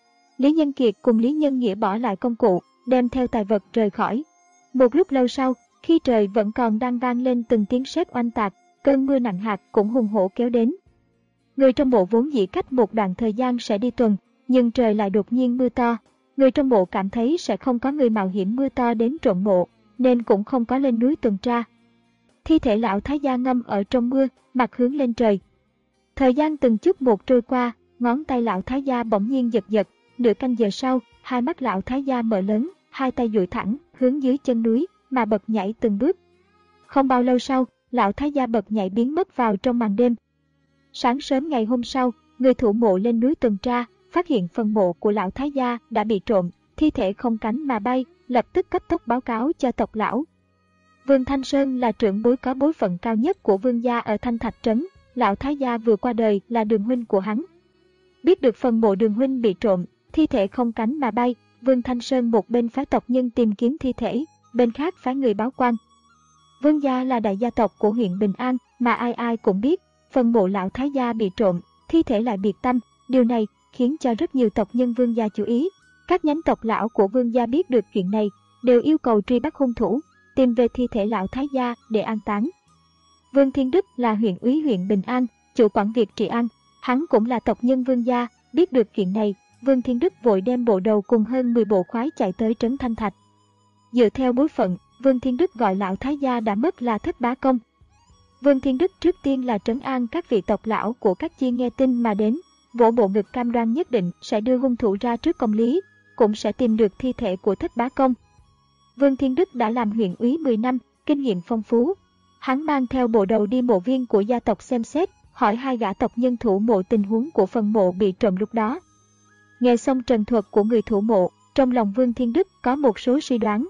Lý Nhân Kiệt cùng Lý Nhân Nghĩa bỏ lại công cụ, đem theo tài vật rời khỏi. Một lúc lâu sau, khi trời vẫn còn đang vang lên từng tiếng sét oanh tạc, cơn mưa nặng hạt cũng hùng hổ kéo đến. Người trong mộ vốn dĩ cách một đoạn thời gian sẽ đi tuần, nhưng trời lại đột nhiên mưa to. Người trong mộ cảm thấy sẽ không có người mạo hiểm mưa to đến trộm mộ, nên cũng không có lên núi tuần tra. Thi thể Lão Thái gia ngâm ở trong mưa, mặt hướng lên trời. Thời gian từng chút một trôi qua, ngón tay Lão Thái gia bỗng nhiên giật giật. Nửa canh giờ sau, hai mắt Lão Thái gia mở lớn, hai tay duỗi thẳng, hướng dưới chân núi, mà bật nhảy từng bước. Không bao lâu sau, Lão Thái gia bật nhảy biến mất vào trong màn đêm. Sáng sớm ngày hôm sau, người thủ mộ lên núi tuần tra, phát hiện phần mộ của Lão Thái gia đã bị trộm, thi thể không cánh mà bay, lập tức cấp tốc báo cáo cho tộc lão. Vương Thanh Sơn là trưởng bối có bối phận cao nhất của Vương gia ở Thanh Thạch Trấn, Lão Thái gia vừa qua đời là Đường huynh của hắn. Biết được phần mộ Đường huynh bị trộm, thi thể không cánh mà bay, Vương Thanh Sơn một bên phái tộc nhân tìm kiếm thi thể, bên khác phái người báo quan. Vương gia là đại gia tộc của huyện Bình An, mà ai ai cũng biết, phần mộ Lão Thái gia bị trộm, thi thể lại biệt tâm, điều này khiến cho rất nhiều tộc nhân Vương gia chú ý. Các nhánh tộc lão của Vương gia biết được chuyện này, đều yêu cầu truy bắt hung thủ, tìm về thi thể Lão Thái gia để an táng. Vương Thiên Đức là huyện úy huyện Bình An, chủ quản việc trị an, hắn cũng là tộc nhân Vương gia, biết được chuyện này, Vương Thiên Đức vội đem bộ đầu cùng hơn mười bộ khoái chạy tới trấn Thanh Thạch. Dựa theo bối phận, Vương Thiên Đức gọi Lão Thái gia đã mất là Thất Bá Công. Vương Thiên Đức trước tiên là trấn an các vị tộc lão của các chi nghe tin mà đến, vỗ bộ ngực cam đoan nhất định sẽ đưa hung thủ ra trước công lý, cũng sẽ tìm được thi thể của Thất Bá Công. Vương Thiên Đức đã làm huyện úy mười năm, kinh nghiệm phong phú. Hắn mang theo bộ đầu đi mộ viên của gia tộc xem xét, hỏi hai gã tộc nhân thủ mộ tình huống của phần mộ bị trộm lúc đó. Nghe xong trần thuật của người thủ mộ, trong lòng Vương Thiên Đức có một số suy đoán.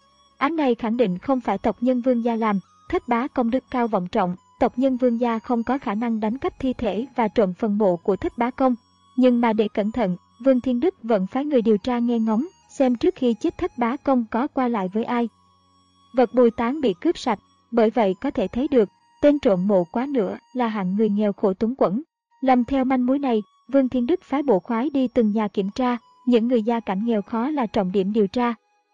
Án này khẳng định không phải tộc nhân Vương gia làm, Thất Bá Công đức cao vọng trọng, tộc nhân Vương gia không có khả năng đánh cắp thi thể và trộm phần mộ của Thất Bá Công. Nhưng mà để cẩn thận, Vương Thiên Đức vẫn phái người điều tra nghe ngóng, xem trước khi chết Thất Bá Công có qua lại với ai. Vật Bùi Tán bị cướp sạch, bởi vậy có thể thấy được, tên trộm mộ quá nữa là hạng người nghèo khổ túng quẫn. Làm theo manh mối này, Vương Thiên Đức phái bộ khoái đi từng nhà kiểm tra, những người gia cảnh nghèo khó là trọng điểm điều tra.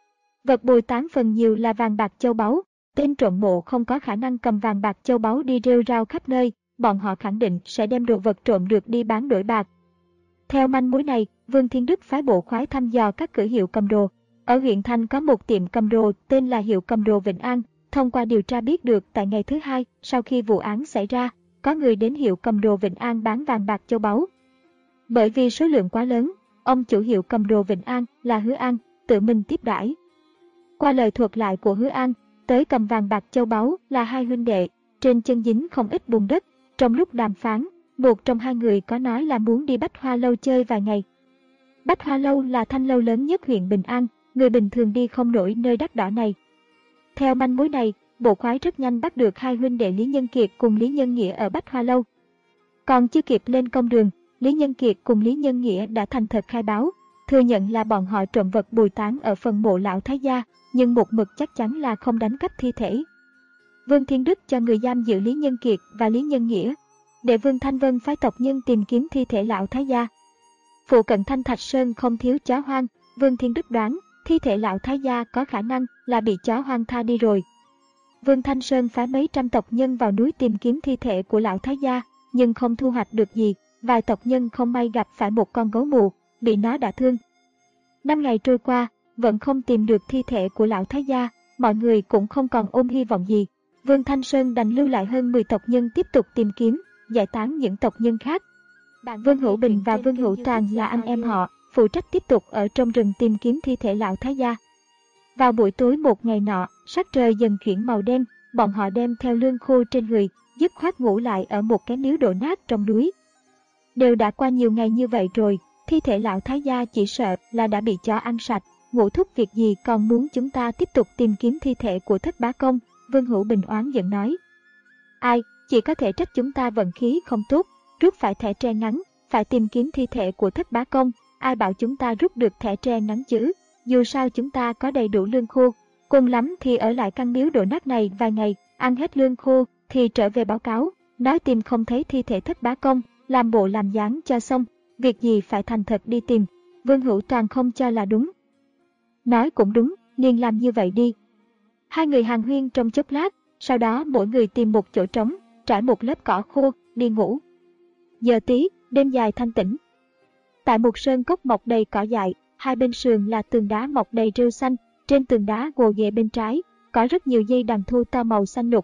Vật Bùi Tán phần nhiều là vàng bạc châu báu, tên trộm mộ không có khả năng cầm vàng bạc châu báu đi rêu rao khắp nơi, bọn họ khẳng định sẽ đem đồ vật trộm được đi bán đổi bạc. Theo manh mối này, Vương Thiên Đức phái bộ khoái thăm dò các cửa hiệu cầm đồ. Ở huyện Thanh có một tiệm cầm đồ tên là hiệu cầm đồ Vĩnh An, thông qua điều tra biết được tại ngày thứ hai sau khi vụ án xảy ra, có người đến hiệu cầm đồ Vĩnh An bán vàng bạc châu báu. Bởi vì số lượng quá lớn, ông chủ hiệu cầm đồ Vĩnh An là Hứa An, tự mình tiếp đãi. Qua lời thuật lại của Hứa An, tới cầm vàng bạc châu báu là hai huynh đệ, trên chân dính không ít bùn đất. Trong lúc đàm phán, một trong hai người có nói là muốn đi Bách Hoa Lâu chơi vài ngày. Bách Hoa Lâu là thanh lâu lớn nhất huyện Bình An, người bình thường đi không nổi nơi đắt đỏ này. Theo manh mối này, bộ khoái rất nhanh bắt được hai huynh đệ Lý Nhân Kiệt cùng Lý Nhân Nghĩa ở Bách Hoa Lâu. Còn chưa kịp lên công đường, Lý Nhân Kiệt cùng Lý Nhân Nghĩa đã thành thật khai báo, thừa nhận là bọn họ trộm vật Bùi Tán ở phần mộ Lão Thái gia, nhưng một mực chắc chắn là không đánh cắp thi thể. Vương Thiên Đức cho người giam giữ Lý Nhân Kiệt và Lý Nhân Nghĩa, để Vương Thanh Vân phái tộc nhân tìm kiếm thi thể Lão Thái gia. Phụ cận Thanh Thạch Sơn không thiếu chó hoang, Vương Thiên Đức đoán thi thể Lão Thái gia có khả năng là bị chó hoang tha đi rồi. Vương Thanh Sơn phái mấy trăm tộc nhân vào núi tìm kiếm thi thể của Lão Thái gia, nhưng không thu hoạch được gì, vài tộc nhân không may gặp phải một con gấu mù, bị nó đả thương. Năm ngày trôi qua, vẫn không tìm được thi thể của lão thái gia, mọi người cũng không còn ôm hy vọng gì. Vương Thanh Sơn đành lưu lại hơn mười tộc nhân tiếp tục tìm kiếm, giải tán những tộc nhân khác. Vương Hữu Bình và Vương Hữu Toàn là anh em họ, phụ trách tiếp tục ở trong rừng tìm kiếm thi thể lão thái gia. Vào buổi tối một ngày nọ, sắc trời dần chuyển màu đen, bọn họ đem theo lương khô trên người, dứt khoát ngủ lại ở một cái miếu đổ nát trong núi. Đều đã qua nhiều ngày như vậy rồi, thi thể lão thái gia chỉ sợ là đã bị chó ăn sạch, Ngũ thúc việc gì còn muốn chúng ta tiếp tục tìm kiếm thi thể của Thất Bá Công, Vương Hữu Bình oán giận nói. Ai, chỉ có thể trách chúng ta vận khí không tốt, rút phải thẻ tre ngắn, phải tìm kiếm thi thể của Thất Bá Công, ai bảo chúng ta rút được thẻ tre ngắn chứ, dù sao chúng ta có đầy đủ lương khô, cùng lắm thì ở lại căn miếu đổ nát này vài ngày, ăn hết lương khô thì trở về báo cáo, nói tìm không thấy thi thể Thất Bá Công, làm bộ làm dáng cho xong, việc gì phải thành thật đi tìm. Vương Hữu Toàn không cho là đúng. Nói cũng đúng, liền làm như vậy đi. Hai người hàn huyên trong chốc lát, sau đó mỗi người tìm một chỗ trống, trải một lớp cỏ khô, đi ngủ. Giờ tí, đêm dài thanh tĩnh. Tại một sơn cốc mọc đầy cỏ dại, hai bên sườn là tường đá mọc đầy rêu xanh, trên tường đá gồ ghề bên trái, có rất nhiều dây đàn thu to màu xanh lục.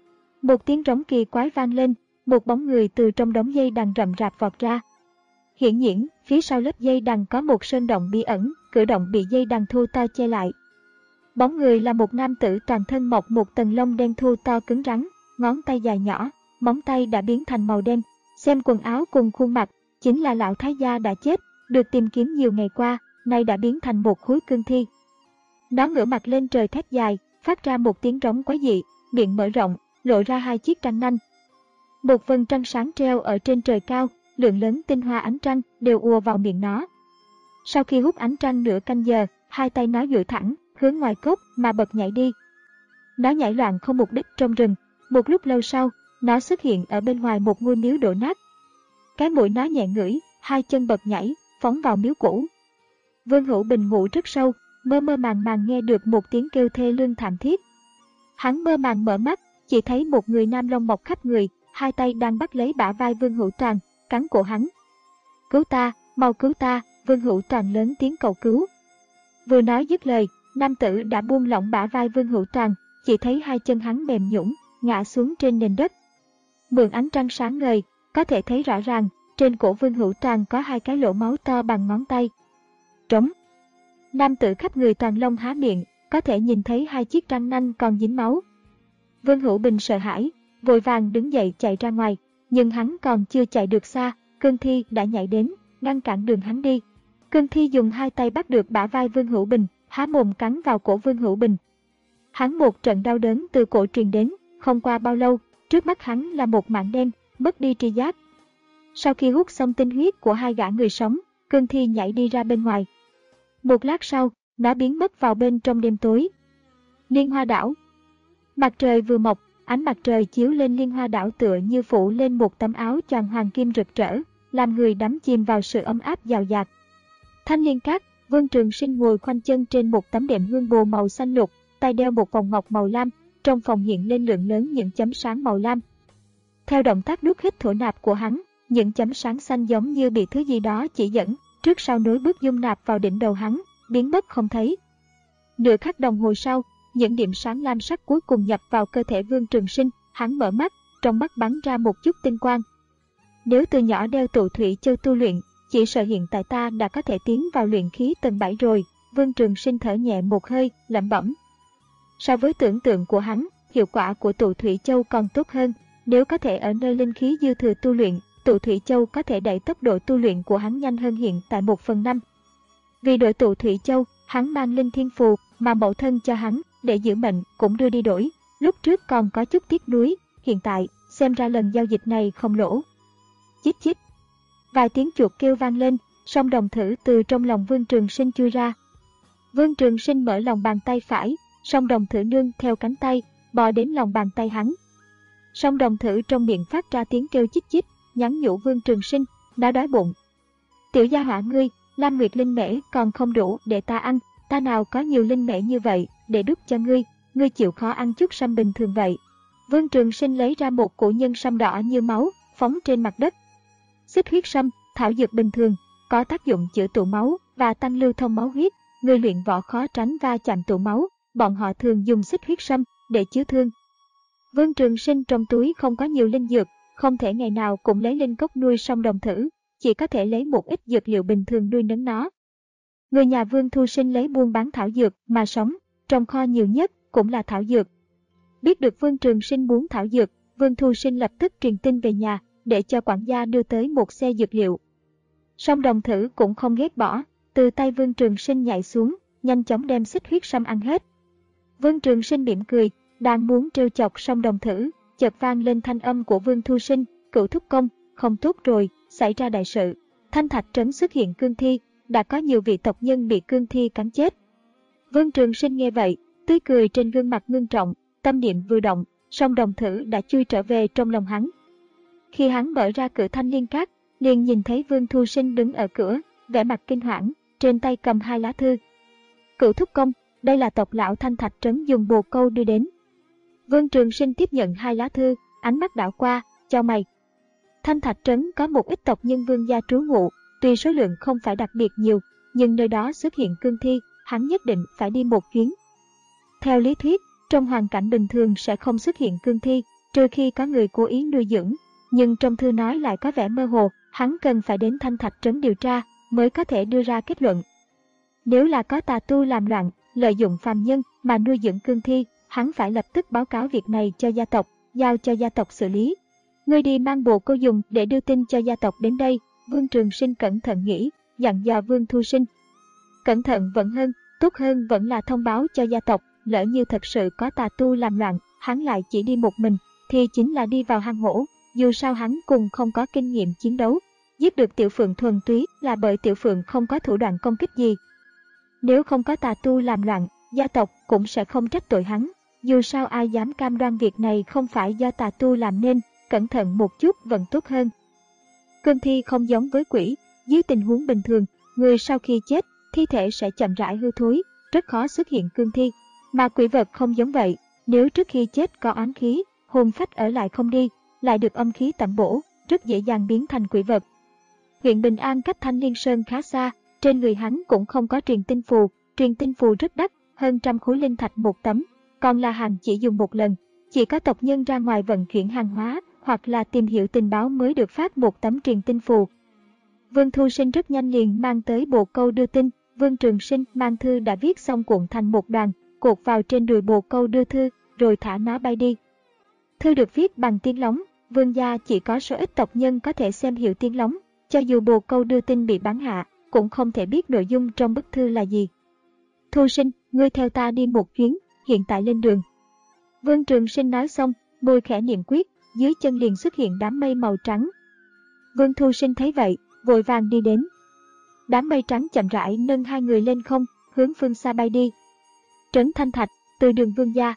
Một tiếng trống kỳ quái vang lên, một bóng người từ trong đống dây đàn rậm rạp vọt ra. Hiển nhiên, phía sau lớp dây đàn có một sơn động bí ẩn, cửa động bị dây đàn thu to che lại. Bóng người là một nam tử toàn thân mọc một tầng lông đen thu to cứng rắn, ngón tay dài nhỏ, móng tay đã biến thành màu đen. Xem quần áo cùng khuôn mặt, chính là lão thái gia đã chết, được tìm kiếm nhiều ngày qua, nay đã biến thành một khối cương thi. Nó ngửa mặt lên trời thét dài, phát ra một tiếng rống quái dị, miệng mở rộng, lộ ra hai chiếc răng nanh. Một vầng trăng sáng treo ở trên trời cao, lượng lớn tinh hoa ánh trăng đều ùa vào miệng nó. Sau khi hút ánh trăng nửa canh giờ, hai tay nó duỗi thẳng, hướng ngoài cốc mà bật nhảy đi. Nó nhảy loạn không mục đích trong rừng, một lúc lâu sau, nó xuất hiện ở bên ngoài một ngôi miếu đổ nát. Cái mũi nó nhẹ ngửi, hai chân bật nhảy, phóng vào miếu cũ. Vương Hữu Bình ngủ rất sâu, mơ mơ màng màng nghe được một tiếng kêu thê lương thảm thiết. Hắn mơ màng mở mắt, chỉ thấy một người nam lông mọc khắp người, hai tay đang bắt lấy bả vai Vương Hữu Toàn, cắn cổ hắn. Cứu ta, mau cứu ta, Vương Hữu Toàn lớn tiếng cầu cứu. Vừa nói dứt lời, nam tử đã buông lỏng bả vai Vương Hữu Toàn, chỉ thấy hai chân hắn mềm nhũn, ngã xuống trên nền đất. Mượn ánh trăng sáng ngời, có thể thấy rõ ràng, trên cổ Vương Hữu Toàn có hai cái lỗ máu to bằng ngón tay. Trống. Nam tử khắp người toàn lông há miệng, có thể nhìn thấy hai chiếc răng nanh còn dính máu. Vương Hữu Bình sợ hãi, vội vàng đứng dậy chạy ra ngoài, nhưng hắn còn chưa chạy được xa, cương thi đã nhảy đến, ngăn cản đường hắn đi. Cương thi dùng hai tay bắt được bả vai Vương Hữu Bình, há mồm cắn vào cổ Vương Hữu Bình. Hắn một trận đau đớn từ cổ truyền đến, không qua bao lâu, trước mắt hắn là một mảng đen, mất đi tri giác. Sau khi hút xong tinh huyết của hai gã người sống, cương thi nhảy đi ra bên ngoài. Một lát sau, nó biến mất vào bên trong đêm tối. Liên Hoa Đảo. Mặt trời vừa mọc, ánh mặt trời chiếu lên Liên Hoa Đảo tựa như phủ lên một tấm áo choàng hoàng kim rực rỡ, làm người đắm chìm vào sự ấm áp dào dạt. Thanh Liên Các, Vương Trường Sinh ngồi khoanh chân trên một tấm đệm hương bồ màu xanh lục, tay đeo một vòng ngọc màu lam, trong phòng hiện lên lượng lớn những chấm sáng màu lam. Theo động tác nuốt hít thổ nạp của hắn, những chấm sáng xanh giống như bị thứ gì đó chỉ dẫn, trước sau nối bước dung nạp vào đỉnh đầu hắn, biến mất không thấy. Nửa khắc đồng hồ sau, những điểm sáng lam sắc cuối cùng nhập vào cơ thể Vương Trường Sinh, hắn mở mắt, trong mắt bắn ra một chút tinh quang. Nếu từ nhỏ đeo tụ thủy châu tu luyện, chỉ sợ hiện tại ta đã có thể tiến vào luyện khí tầng bảy rồi. Vương Trường Sinh thở nhẹ một hơi, lẩm bẩm. So với tưởng tượng của hắn, hiệu quả của tụ thủy châu còn tốt hơn. Nếu có thể ở nơi linh khí dư thừa tu luyện, tụ thủy châu có thể đẩy tốc độ tu luyện của hắn nhanh hơn hiện tại một phần năm. Vì đổi tụ thủy châu, hắn mang linh thiên phù mà mẫu thân cho hắn để giữ mệnh cũng đưa đi đổi. Lúc trước còn có chút tiếc nuối, hiện tại xem ra lần giao dịch này không lỗ. Chích chích. Vài tiếng chuột kêu vang lên, song đồng thử từ trong lòng Vương Trường Sinh chui ra. Vương Trường Sinh mở lòng bàn tay phải, song đồng thử nương theo cánh tay, bò đến lòng bàn tay hắn. Song đồng thử trong miệng phát ra tiếng kêu chích chích, nhắn nhủ Vương Trường Sinh, đã đói bụng. Tiểu gia hỏa ngươi, Lam Nguyệt linh mễ còn không đủ để ta ăn, ta nào có nhiều linh mễ như vậy để đút cho ngươi, ngươi chịu khó ăn chút sâm bình thường vậy. Vương Trường Sinh lấy ra một củ nhân sâm đỏ như máu, phóng trên mặt đất. Xích huyết sâm, thảo dược bình thường, có tác dụng chữa tụ máu và tăng lưu thông máu huyết, người luyện võ khó tránh va chạm tụ máu, bọn họ thường dùng xích huyết sâm để chữa thương. Vương Trường Sinh trong túi không có nhiều linh dược, không thể ngày nào cũng lấy linh cốc nuôi song đồng thử, chỉ có thể lấy một ít dược liệu bình thường nuôi nấng nó. Người nhà Vương Thu Sinh lấy buôn bán thảo dược mà sống, trong kho nhiều nhất cũng là thảo dược. Biết được Vương Trường Sinh muốn thảo dược, Vương Thu Sinh lập tức truyền tin về nhà, để cho quản gia đưa tới một xe dược liệu. Song đồng thử cũng không ghét bỏ, từ tay Vương Trường Sinh nhảy xuống, nhanh chóng đem xích huyết sâm ăn hết. Vương Trường Sinh mỉm cười, đang muốn trêu chọc song đồng thử, chợt vang lên thanh âm của Vương Thu Sinh, Cửu thúc công, không tốt rồi, xảy ra đại sự. Thanh Thạch trấn xuất hiện cương thi, đã có nhiều vị tộc nhân bị cương thi cắn chết. Vương Trường Sinh nghe vậy, tươi cười trên gương mặt ngưng trọng, tâm niệm vừa động, song đồng thử đã chui trở về trong lòng hắn. Khi hắn mở ra cửa Thanh Liên Các, liền nhìn thấy Vương Thu Sinh đứng ở cửa, vẻ mặt kinh hoảng, trên tay cầm hai lá thư. Cửu thúc công, đây là tộc lão Thanh Thạch trấn dùng bồ câu đưa đến. Vương Trường Sinh tiếp nhận hai lá thư, ánh mắt đảo qua, chau mày. Thanh Thạch trấn có một ít tộc nhân vương gia trú ngụ, tuy số lượng không phải đặc biệt nhiều, nhưng nơi đó xuất hiện cương thi, hắn nhất định phải đi một chuyến. Theo lý thuyết, trong hoàn cảnh bình thường sẽ không xuất hiện cương thi, trừ khi có người cố ý nuôi dưỡng, nhưng trong thư nói lại có vẻ mơ hồ, hắn cần phải đến Thanh Thạch trấn điều tra mới có thể đưa ra kết luận. Nếu là có tà tu làm loạn, lợi dụng phàm nhân mà nuôi dưỡng cương thi, hắn phải lập tức báo cáo việc này cho gia tộc, giao cho gia tộc xử lý. Ngươi đi mang bộ câu dùng để đưa tin cho gia tộc đến đây. Vương Trường Sinh cẩn thận nghĩ, dặn dò Vương Thu Sinh. Cẩn thận vẫn hơn, tốt hơn vẫn là thông báo cho gia tộc, lỡ như thật sự có tà tu làm loạn, hắn lại chỉ đi một mình, thì chính là đi vào hang hổ, dù sao hắn cùng không có kinh nghiệm chiến đấu. Giết được Tiểu Phượng thuần túy là bởi Tiểu Phượng không có thủ đoạn công kích gì. Nếu không có tà tu làm loạn, gia tộc cũng sẽ không trách tội hắn, dù sao ai dám cam đoan việc này không phải do tà tu làm nên, cẩn thận một chút vẫn tốt hơn. Cương thi không giống với quỷ, dưới tình huống bình thường, người sau khi chết, thi thể sẽ chậm rãi hư thối, rất khó xuất hiện cương thi. Mà quỷ vật không giống vậy, nếu trước khi chết có oán khí, hồn phách ở lại không đi, lại được âm khí tẩm bổ, rất dễ dàng biến thành quỷ vật. Huyện Bình An cách Thanh Liên Sơn khá xa, trên người hắn cũng không có truyền tinh phù, truyền tinh phù rất đắt, hơn trăm khối linh thạch một tấm, còn là hàng chỉ dùng một lần, chỉ có tộc nhân ra ngoài vận chuyển hàng hóa hoặc là tìm hiểu tình báo mới được phát một tấm truyền tinh phù. Vương Thu Sinh rất nhanh liền mang tới bồ câu đưa tin, Vương Trường Sinh mang thư đã viết xong cuộn thành một đoàn, cột vào trên đùi bồ câu đưa thư, rồi thả nó bay đi. Thư được viết bằng tiếng lóng, vương gia chỉ có số ít tộc nhân có thể xem hiểu tiếng lóng, cho dù bồ câu đưa tin bị bắn hạ, cũng không thể biết nội dung trong bức thư là gì. Thu Sinh, ngươi theo ta đi một chuyến, hiện tại lên đường. Vương Trường Sinh nói xong, môi khẽ niệm quyết, dưới chân liền xuất hiện đám mây màu trắng. Vương Thu Sinh thấy vậy, vội vàng đi đến. Đám mây trắng chậm rãi nâng hai người lên không, hướng phương xa bay đi. Trấn Thanh Thạch, từ đường vương gia.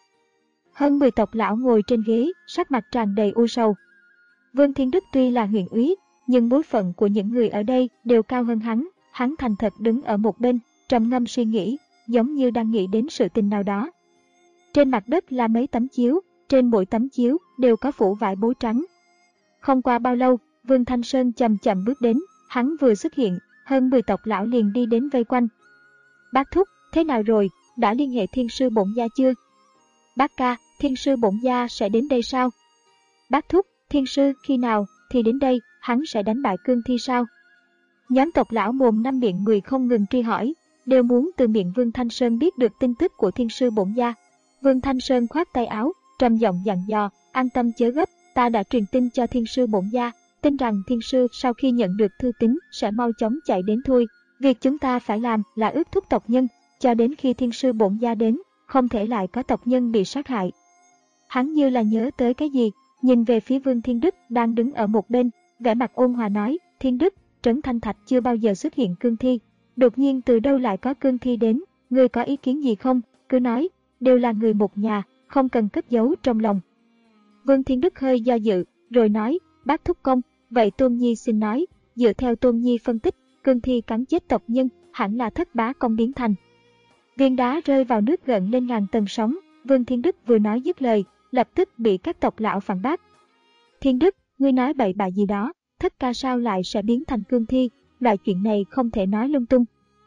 Hơn mười tộc lão ngồi trên ghế, sắc mặt tràn đầy u sầu. Vương Thiên Đức tuy là huyện úy, nhưng bối phận của những người ở đây đều cao hơn hắn, hắn thành thật đứng ở một bên, trầm ngâm suy nghĩ, giống như đang nghĩ đến sự tình nào đó. Trên mặt đất là mấy tấm chiếu, trên mỗi tấm chiếu đều có phủ vải bố trắng. Không qua bao lâu, Vương Thanh Sơn chậm chậm bước đến, hắn vừa xuất hiện, hơn mười tộc lão liền đi đến vây quanh. Bác thúc, thế nào rồi, đã liên hệ thiên sư bổn gia chưa? Bác ca, thiên sư bổn gia sẽ đến đây sao? Bác thúc, thiên sư khi nào thì đến đây, hắn sẽ đánh bại cương thi sao? Nhóm tộc lão mồm năm miệng mười không ngừng truy hỏi, đều muốn từ miệng Vương Thanh Sơn biết được tin tức của thiên sư bổn gia. Vương Thanh Sơn khoát tay áo, trầm giọng dặn dò, an tâm chớ gấp, ta đã truyền tin cho thiên sư bổn gia, tin rằng thiên sư sau khi nhận được thư tín sẽ mau chóng chạy đến thôi. Việc chúng ta phải làm là ước thúc tộc nhân, cho đến khi thiên sư bổn gia đến, không thể lại có tộc nhân bị sát hại. Hắn như là nhớ tới cái gì, nhìn về phía Vương Thiên Đức đang đứng ở một bên, vẻ mặt ôn hòa nói, Thiên Đức, Trấn Thanh Thạch chưa bao giờ xuất hiện cương thi, đột nhiên từ đâu lại có cương thi đến, ngươi có ý kiến gì không, cứ nói, đều là người một nhà, không cần cất giấu trong lòng. Vương Thiên Đức hơi do dự, rồi nói, bác thúc công, vậy Tôn Nhi xin nói, dựa theo Tôn Nhi phân tích, cương thi cắn chết tộc nhân, hẳn là thất bá công biến thành. Viên đá rơi vào nước gợn lên ngàn tầng sóng, Vương Thiên Đức vừa nói dứt lời, lập tức bị các tộc lão phản bác. Thiên Đức, ngươi nói bậy bạ gì đó, thất ca sao lại sẽ biến thành cương thi, loại chuyện này không thể nói lung tung.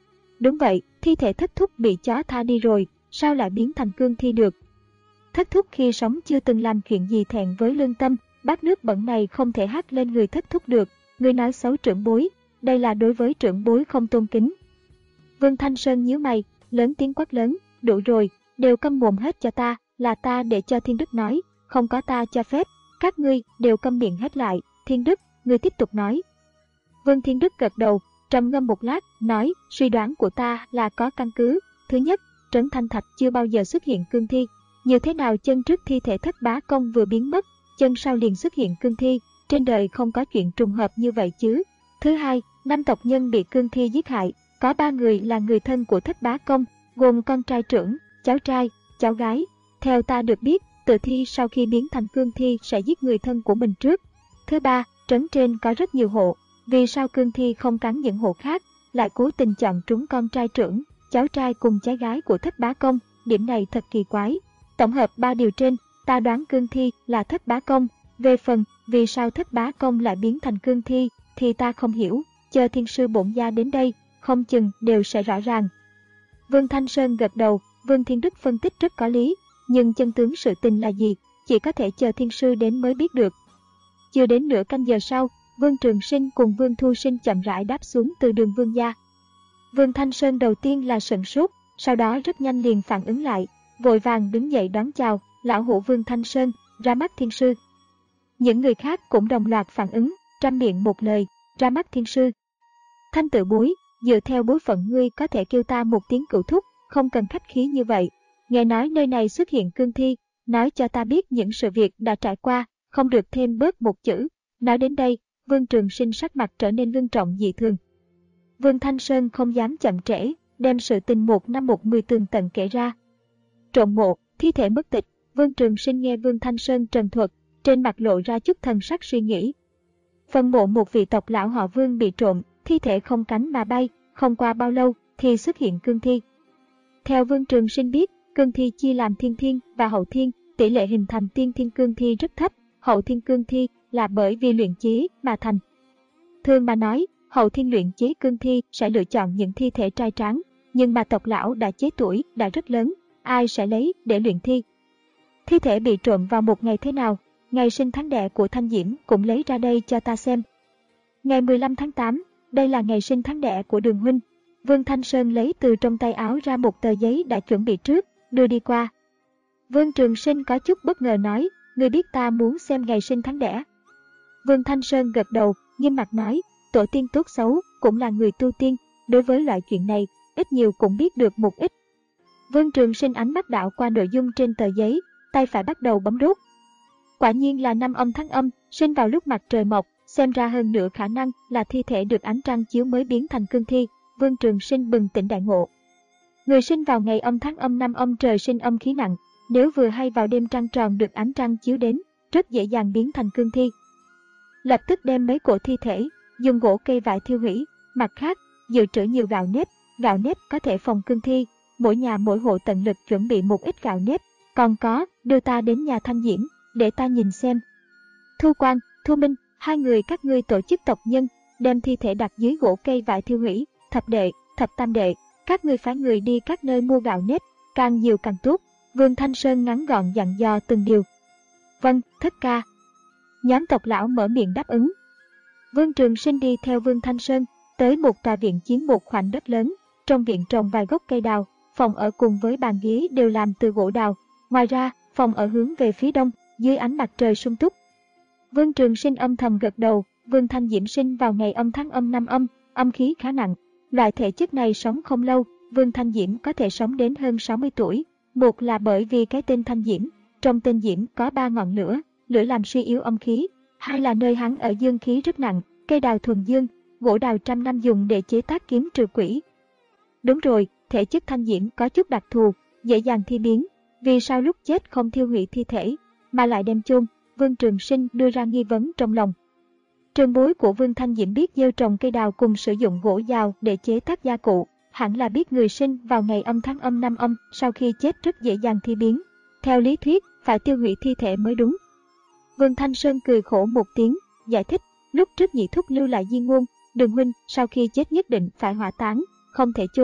Đúng vậy, thi thể Thất Thúc bị chó tha đi rồi, sao lại biến thành cương thi được? Thất Thúc khi sống chưa từng làm chuyện gì thẹn với lương tâm, bát nước bẩn này không thể hắt lên người Thất Thúc được. Người nói xấu trưởng bối, đây là đối với trưởng bối không tôn kính. Vương Thanh Sơn nhíu mày, lớn tiếng quát lớn, đủ rồi, đều câm mồm hết cho ta, là ta để cho Thiên Đức nói, không có ta cho phép, các ngươi đều câm miệng hết lại. Thiên Đức, ngươi tiếp tục nói. Vương Thiên Đức gật đầu, trầm ngâm một lát, nói, suy đoán của ta là có căn cứ. Thứ nhất, Trấn Thanh Thạch chưa bao giờ xuất hiện cương thi. Như thế nào chân trước thi thể Thất Bá Công vừa biến mất, chân sau liền xuất hiện cương thi, trên đời không có chuyện trùng hợp như vậy chứ. Thứ hai, năm tộc nhân bị cương thi giết hại, có ba người là người thân của Thất Bá Công, gồm con trai trưởng, cháu trai, cháu gái. Theo ta được biết, tử thi sau khi biến thành cương thi sẽ giết người thân của mình trước. Thứ ba, trấn trên có rất nhiều hộ, vì sao cương thi không cắn những hộ khác, lại cố tình chọn trúng con trai trưởng, cháu trai cùng cháu gái của Thất Bá Công, điểm này thật kỳ quái. Tổng hợp ba điều trên, ta đoán cương thi là Thất Bá Công. Về phần vì sao Thất Bá Công lại biến thành cương thi thì ta không hiểu, chờ thiên sư bổn gia đến đây, không chừng đều sẽ rõ ràng. Vương Thanh Sơn gật đầu, Vương Thiên Đức phân tích rất có lý, nhưng chân tướng sự tình là gì, chỉ có thể chờ thiên sư đến mới biết được. Chưa đến nửa canh giờ sau, Vương Trường Sinh cùng Vương Thu Sinh chậm rãi đáp xuống từ đường Vương gia. Vương Thanh Sơn đầu tiên là sửng sốt, sau đó rất nhanh liền phản ứng lại, vội vàng đứng dậy đón chào, lão hữu Vương Thanh Sơn, ra mắt thiên sư. Những người khác cũng đồng loạt phản ứng, trăm miệng một lời, ra mắt thiên sư. Thanh tự bối, dựa theo bối phận ngươi có thể kêu ta một tiếng cửu thúc, không cần khách khí như vậy. Nghe nói nơi này xuất hiện cương thi, nói cho ta biết những sự việc đã trải qua, không được thêm bớt một chữ. Nói đến đây, Vương Trường Sinh sắc mặt trở nên ngưng trọng dị thường. Vương Thanh Sơn không dám chậm trễ, đem sự tình một năm một mười tường tận kể ra. Trộm mộ, thi thể mất tịch, Vương Trường Sinh nghe Vương Thanh Sơn trần thuật, trên mặt lộ ra chút thần sắc suy nghĩ. Phần mộ một vị tộc lão họ Vương bị trộm, thi thể không cánh mà bay, không qua bao lâu thì xuất hiện cương thi. Theo Vương Trường Sinh biết, cương thi chia làm thiên thiên và hậu thiên, tỷ lệ hình thành tiên thiên cương thi rất thấp, hậu thiên cương thi là bởi vì luyện chế mà thành. Thường mà nói, hậu thiên luyện chế cương thi sẽ lựa chọn những thi thể trai tráng, nhưng mà tộc lão đã chế tuổi đã rất lớn, ai sẽ lấy để luyện thi. Thi thể bị trộm vào một ngày thế nào, ngày sinh tháng đẻ của Thanh Diễm cũng lấy ra đây cho ta xem. Ngày mười lăm tháng tám, đây là ngày sinh tháng đẻ của Đường huynh. Vương Thanh Sơn lấy từ trong tay áo ra một tờ giấy đã chuẩn bị trước, đưa đi qua. Vương Trường Sinh có chút bất ngờ nói, ngươi biết ta muốn xem ngày sinh tháng đẻ. Vương Thanh Sơn gật đầu, nghiêm mặt nói, tổ tiên tốt xấu cũng là người tu tiên, đối với loại chuyện này, ít nhiều cũng biết được một ít. Vương Trường Sinh ánh mắt đảo qua nội dung trên tờ giấy, tay phải bắt đầu bấm đốt. Quả nhiên là năm âm tháng âm, sinh vào lúc mặt trời mọc, xem ra hơn nửa khả năng là thi thể được ánh trăng chiếu mới biến thành cương thi. Vương Trường Sinh bừng tỉnh đại ngộ. Người sinh vào ngày âm tháng âm năm âm trời sinh âm khí nặng, nếu vừa hay vào đêm trăng tròn được ánh trăng chiếu đến, rất dễ dàng biến thành cương thi. Lập tức đem mấy cổ thi thể, dùng gỗ cây vải thiêu hủy. Mặt khác, dự trữ nhiều gạo nếp, gạo nếp có thể phòng cương thi, mỗi nhà mỗi hộ tận lực chuẩn bị một ít gạo nếp. Còn có, đưa ta đến nhà Thanh Diễm, để ta nhìn xem. Thu Quang, Thu Minh, hai người các ngươi tổ chức tộc nhân, đem thi thể đặt dưới gỗ cây vải thiêu hủy. Thập đệ, thập tam đệ, các ngươi phái người đi các nơi mua gạo nếp, càng nhiều càng tốt. Vương Thanh Sơn ngắn gọn dặn dò từng điều. Vâng, thất ca. Nhóm tộc lão mở miệng đáp ứng. Vương Trường Sinh đi theo Vương Thanh Sơn, tới một tòa viện chiến một khoảnh đất lớn. Trong viện trồng vài gốc cây đào, phòng ở cùng với bàn ghế đều làm từ gỗ đào. Ngoài ra, phòng ở hướng về phía đông, dưới ánh mặt trời sung túc. Vương Trường Sinh âm thầm gật đầu. Vương Thanh Diễm sinh vào ngày âm tháng âm năm âm, âm khí khá nặng. Loại thể chất này sống không lâu, Vương Thanh Diễm có thể sống đến hơn sáu mươi tuổi. Một là bởi vì cái tên Thanh Diễm, trong tên Diễm có ba ngọn lửa, lửa làm suy yếu âm khí. Hai là nơi hắn ở dương khí rất nặng, cây đào thuần dương, gỗ đào trăm năm dùng để chế tác kiếm trừ quỷ. Đúng rồi, thể chất Thanh Diễm có chút đặc thù, dễ dàng thi biến. Vì sao lúc chết không thiêu hủy thi thể, mà lại đem chôn? Vương Trường Sinh đưa ra nghi vấn trong lòng. Trường bối của Vương Thanh Diễm biết gieo trồng cây đào cùng sử dụng gỗ dào để chế tác gia cụ, hẳn là biết người sinh vào ngày âm tháng âm năm âm sau khi chết rất dễ dàng thi biến. Theo lý thuyết, phải tiêu hủy thi thể mới đúng. Vương Thanh Sơn cười khổ một tiếng, giải thích, lúc trước nhị thúc lưu lại di ngôn, Đường huynh sau khi chết nhất định phải hỏa táng, không thể chôn.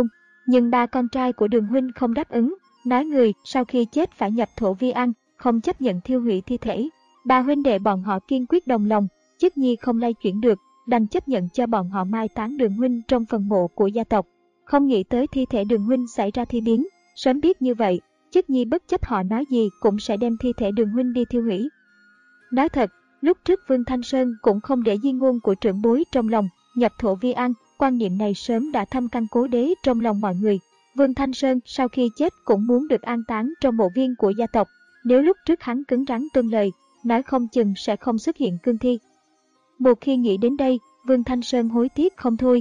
Nhưng ba con trai của Đường huynh không đáp ứng, nói người sau khi chết phải nhập thổ vi ăn, không chấp nhận thiêu hủy thi thể. Ba huynh đệ bọn họ kiên quyết đồng lòng, chức nhi không lay chuyển được, đành chấp nhận cho bọn họ mai táng Đường huynh trong phần mộ của gia tộc. Không nghĩ tới thi thể Đường huynh xảy ra thi biến, sớm biết như vậy, chức nhi bất chấp họ nói gì cũng sẽ đem thi thể Đường huynh đi thiêu hủy. Nói thật, lúc trước Vương Thanh Sơn cũng không để di ngôn của trưởng bối trong lòng, nhập thổ vi an, quan niệm này sớm đã thâm căn cố đế trong lòng mọi người. Vương Thanh Sơn sau khi chết cũng muốn được an táng trong mộ viên của gia tộc, nếu lúc trước hắn cứng rắn tuân lời, nói không chừng sẽ không xuất hiện cương thi. Một khi nghĩ đến đây, Vương Thanh Sơn hối tiếc không thôi.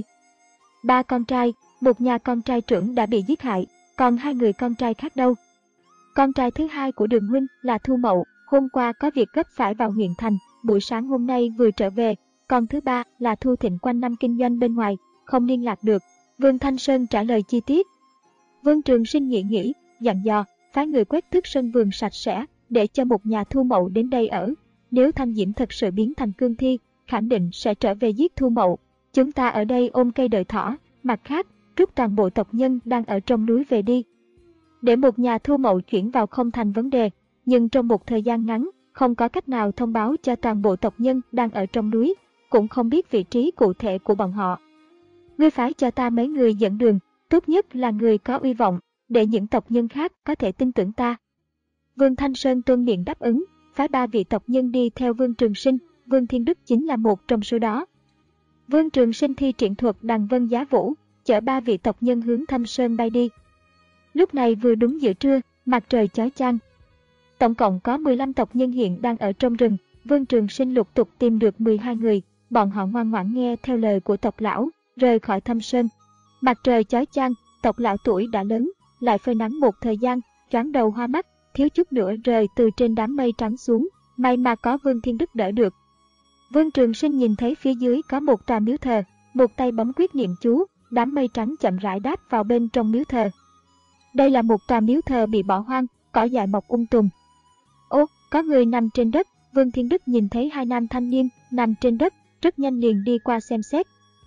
Ba con trai, một nhà con trai trưởng đã bị giết hại, còn hai người con trai khác đâu? Con trai thứ hai của Đường huynh là Thu Mậu, hôm qua có việc gấp phải vào huyện thành, buổi sáng hôm nay vừa trở về. Con thứ ba là Thu Thịnh quanh năm kinh doanh bên ngoài, không liên lạc được. Vương Thanh Sơn trả lời chi tiết. Vương Trường Sinh nghĩ nghĩ, dặn dò, phái người quét tước sân vườn sạch sẽ, để cho một nhà Thu Mậu đến đây ở. Nếu Thanh Diễm thật sự biến thành cương thi, khẳng định sẽ trở về giết Thu Mậu. Chúng ta ở đây ôm cây đợi thỏ, mặt khác, rút toàn bộ tộc nhân đang ở trong núi về đi. Để một nhà Thu Mậu chuyển vào không thành vấn đề, nhưng trong một thời gian ngắn, không có cách nào thông báo cho toàn bộ tộc nhân đang ở trong núi, cũng không biết vị trí cụ thể của bọn họ. Ngươi phái cho ta mấy người dẫn đường, tốt nhất là người có uy vọng, để những tộc nhân khác có thể tin tưởng ta. Vương Thanh Sơn tuân miệng đáp ứng, phái ba vị tộc nhân đi theo Vương Trường Sinh, Vương Thiên Đức chính là một trong số đó. Vương Trường Sinh thi triển thuật Đằng Vân Giá Vũ, chở ba vị tộc nhân hướng Thâm Sơn bay đi. Lúc này vừa đúng giữa trưa, mặt trời chói chang. Tổng cộng có mười lăm tộc nhân hiện đang ở trong rừng, Vương Trường Sinh lục tục tìm được mười hai người, bọn họ ngoan ngoãn nghe theo lời của tộc lão, rời khỏi Thâm Sơn. Mặt trời chói chang, tộc lão tuổi đã lớn, lại phơi nắng một thời gian, choáng đầu hoa mắt, thiếu chút nữa rơi từ trên đám mây trắng xuống, may mà có Vương Thiên Đức đỡ được. Vương Trường Sinh nhìn thấy phía dưới có một tòa miếu thờ, một tay bấm quyết niệm chú, đám mây trắng chậm rãi đáp vào bên trong miếu thờ. Đây là một tòa miếu thờ bị bỏ hoang, cỏ dại mọc um tùm. Ô, có người nằm trên đất. Vương Thiên Đức nhìn thấy hai nam thanh niên nằm trên đất, rất nhanh liền đi qua xem xét.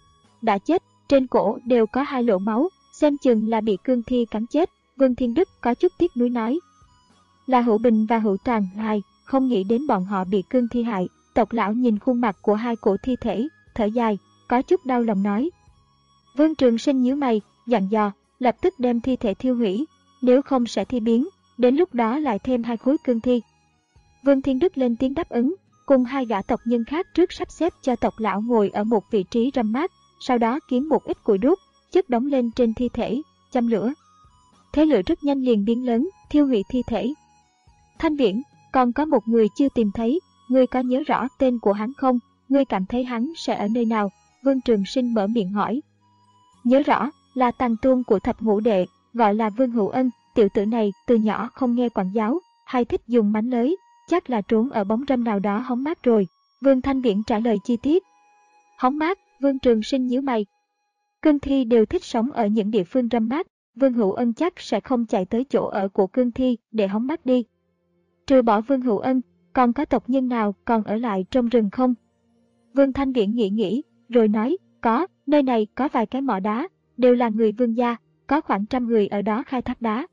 Đã chết, trên cổ đều có hai lỗ máu, xem chừng là bị cương thi cắn chết. Vương Thiên Đức có chút tiếc nuối nói. Là Hữu Bình và Hữu Tràng hài, không nghĩ đến bọn họ bị cương thi hại. Tộc lão nhìn khuôn mặt của hai cổ thi thể, thở dài, có chút đau lòng nói. Vương Trường Sinh nhíu mày, dặn dò, lập tức đem thi thể thiêu hủy, nếu không sẽ thi biến, đến lúc đó lại thêm hai khối cương thi. Vương Thiên Đức lên tiếng đáp ứng, cùng hai gã tộc nhân khác trước sắp xếp cho tộc lão ngồi ở một vị trí râm mát, sau đó kiếm một ít củi đốt, chất đóng lên trên thi thể, châm lửa. Thế lửa rất nhanh liền biến lớn, thiêu hủy thi thể. Thanh Viễn, còn có một người chưa tìm thấy, ngươi có nhớ rõ tên của hắn không? Ngươi cảm thấy hắn sẽ ở nơi nào? Vương Trường Sinh mở miệng hỏi. Nhớ rõ, là tàng tôn của thập ngũ đệ, gọi là Vương Hữu Ân. Tiểu tử này từ nhỏ không nghe quản giáo, hay thích dùng mánh lới, chắc là trốn ở bóng râm nào đó hóng mát rồi. Vương Thanh Viễn trả lời chi tiết. Hóng mát? Vương Trường Sinh nhíu mày. Cương thi đều thích sống ở những địa phương râm mát, Vương Hữu Ân chắc sẽ không chạy tới chỗ ở của cương thi để hóng mát đi. Trừ bỏ Vương Hữu Ân, còn có tộc nhân nào còn ở lại trong rừng không? Vương Thanh Viễn nghĩ nghĩ, rồi nói, có, nơi này có vài cái mỏ đá, đều là người Vương gia, có khoảng trăm người ở đó khai thác đá.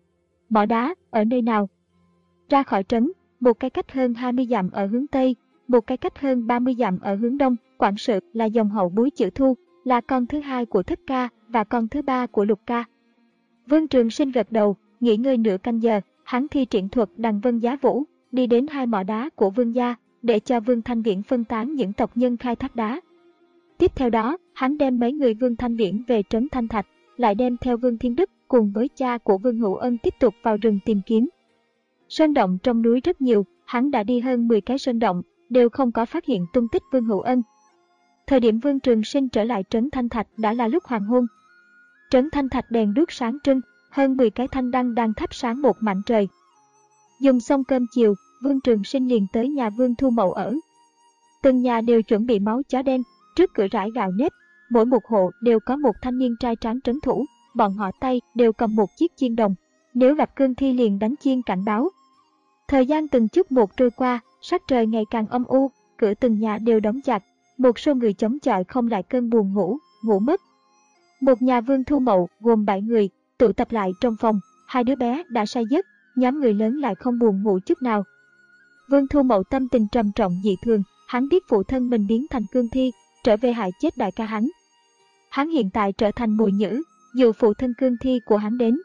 Mỏ đá, ở nơi nào? Ra khỏi trấn, một cái cách hơn hai mươi dặm ở hướng Tây, một cái cách hơn ba mươi dặm ở hướng Đông. Quản sự là dòng hậu bối Chữ Thu, là con thứ hai của Thích Ca và con thứ ba của Lục Ca. Vương Trường Sinh gật đầu, nghỉ ngơi nửa canh giờ, hắn thi triển thuật Đằng Vân Giá Vũ, đi đến hai mỏ đá của Vương gia, để cho Vương Thanh Viễn phân tán những tộc nhân khai thác đá. Tiếp theo đó, hắn đem mấy người Vương Thanh Viễn về trấn Thanh Thạch, lại đem theo Vương Thiên Đức cùng với cha của Vương Hữu Ân tiếp tục vào rừng tìm kiếm. Sơn động trong núi rất nhiều, hắn đã đi hơn mười cái sơn động, đều không có phát hiện tung tích Vương Hữu Ân. Thời điểm Vương Trường Sinh trở lại trấn Thanh Thạch đã là lúc hoàng hôn. Trấn Thanh Thạch đèn đuốc sáng trưng, hơn mười cái thanh đăng đang thắp sáng một mảnh trời. Dùng xong cơm chiều, Vương Trường Sinh liền tới nhà Vương Thu Mậu ở. Từng nhà đều chuẩn bị máu chó đen, trước cửa rải gạo nếp, mỗi một hộ đều có một thanh niên trai tráng trấn thủ, bọn họ tay đều cầm một chiếc chiên đồng, nếu gặp cương thi liền đánh chiên cảnh báo. Thời gian từng chút một trôi qua, sắc trời ngày càng âm u, cửa từng nhà đều đóng chặt, một số người chống chọi không lại cơn buồn ngủ, ngủ mất. Một nhà Vương Thu Mậu gồm bảy người tụ tập lại trong phòng, hai đứa bé đã say giấc, nhóm người lớn lại không buồn ngủ chút nào. Vương Thu Mậu tâm tình trầm trọng dị thường, hắn biết phụ thân mình biến thành cương thi, trở về hại chết đại ca hắn. Hắn hiện tại trở thành mồi nhử, dụ phụ thân cương thi của hắn đến.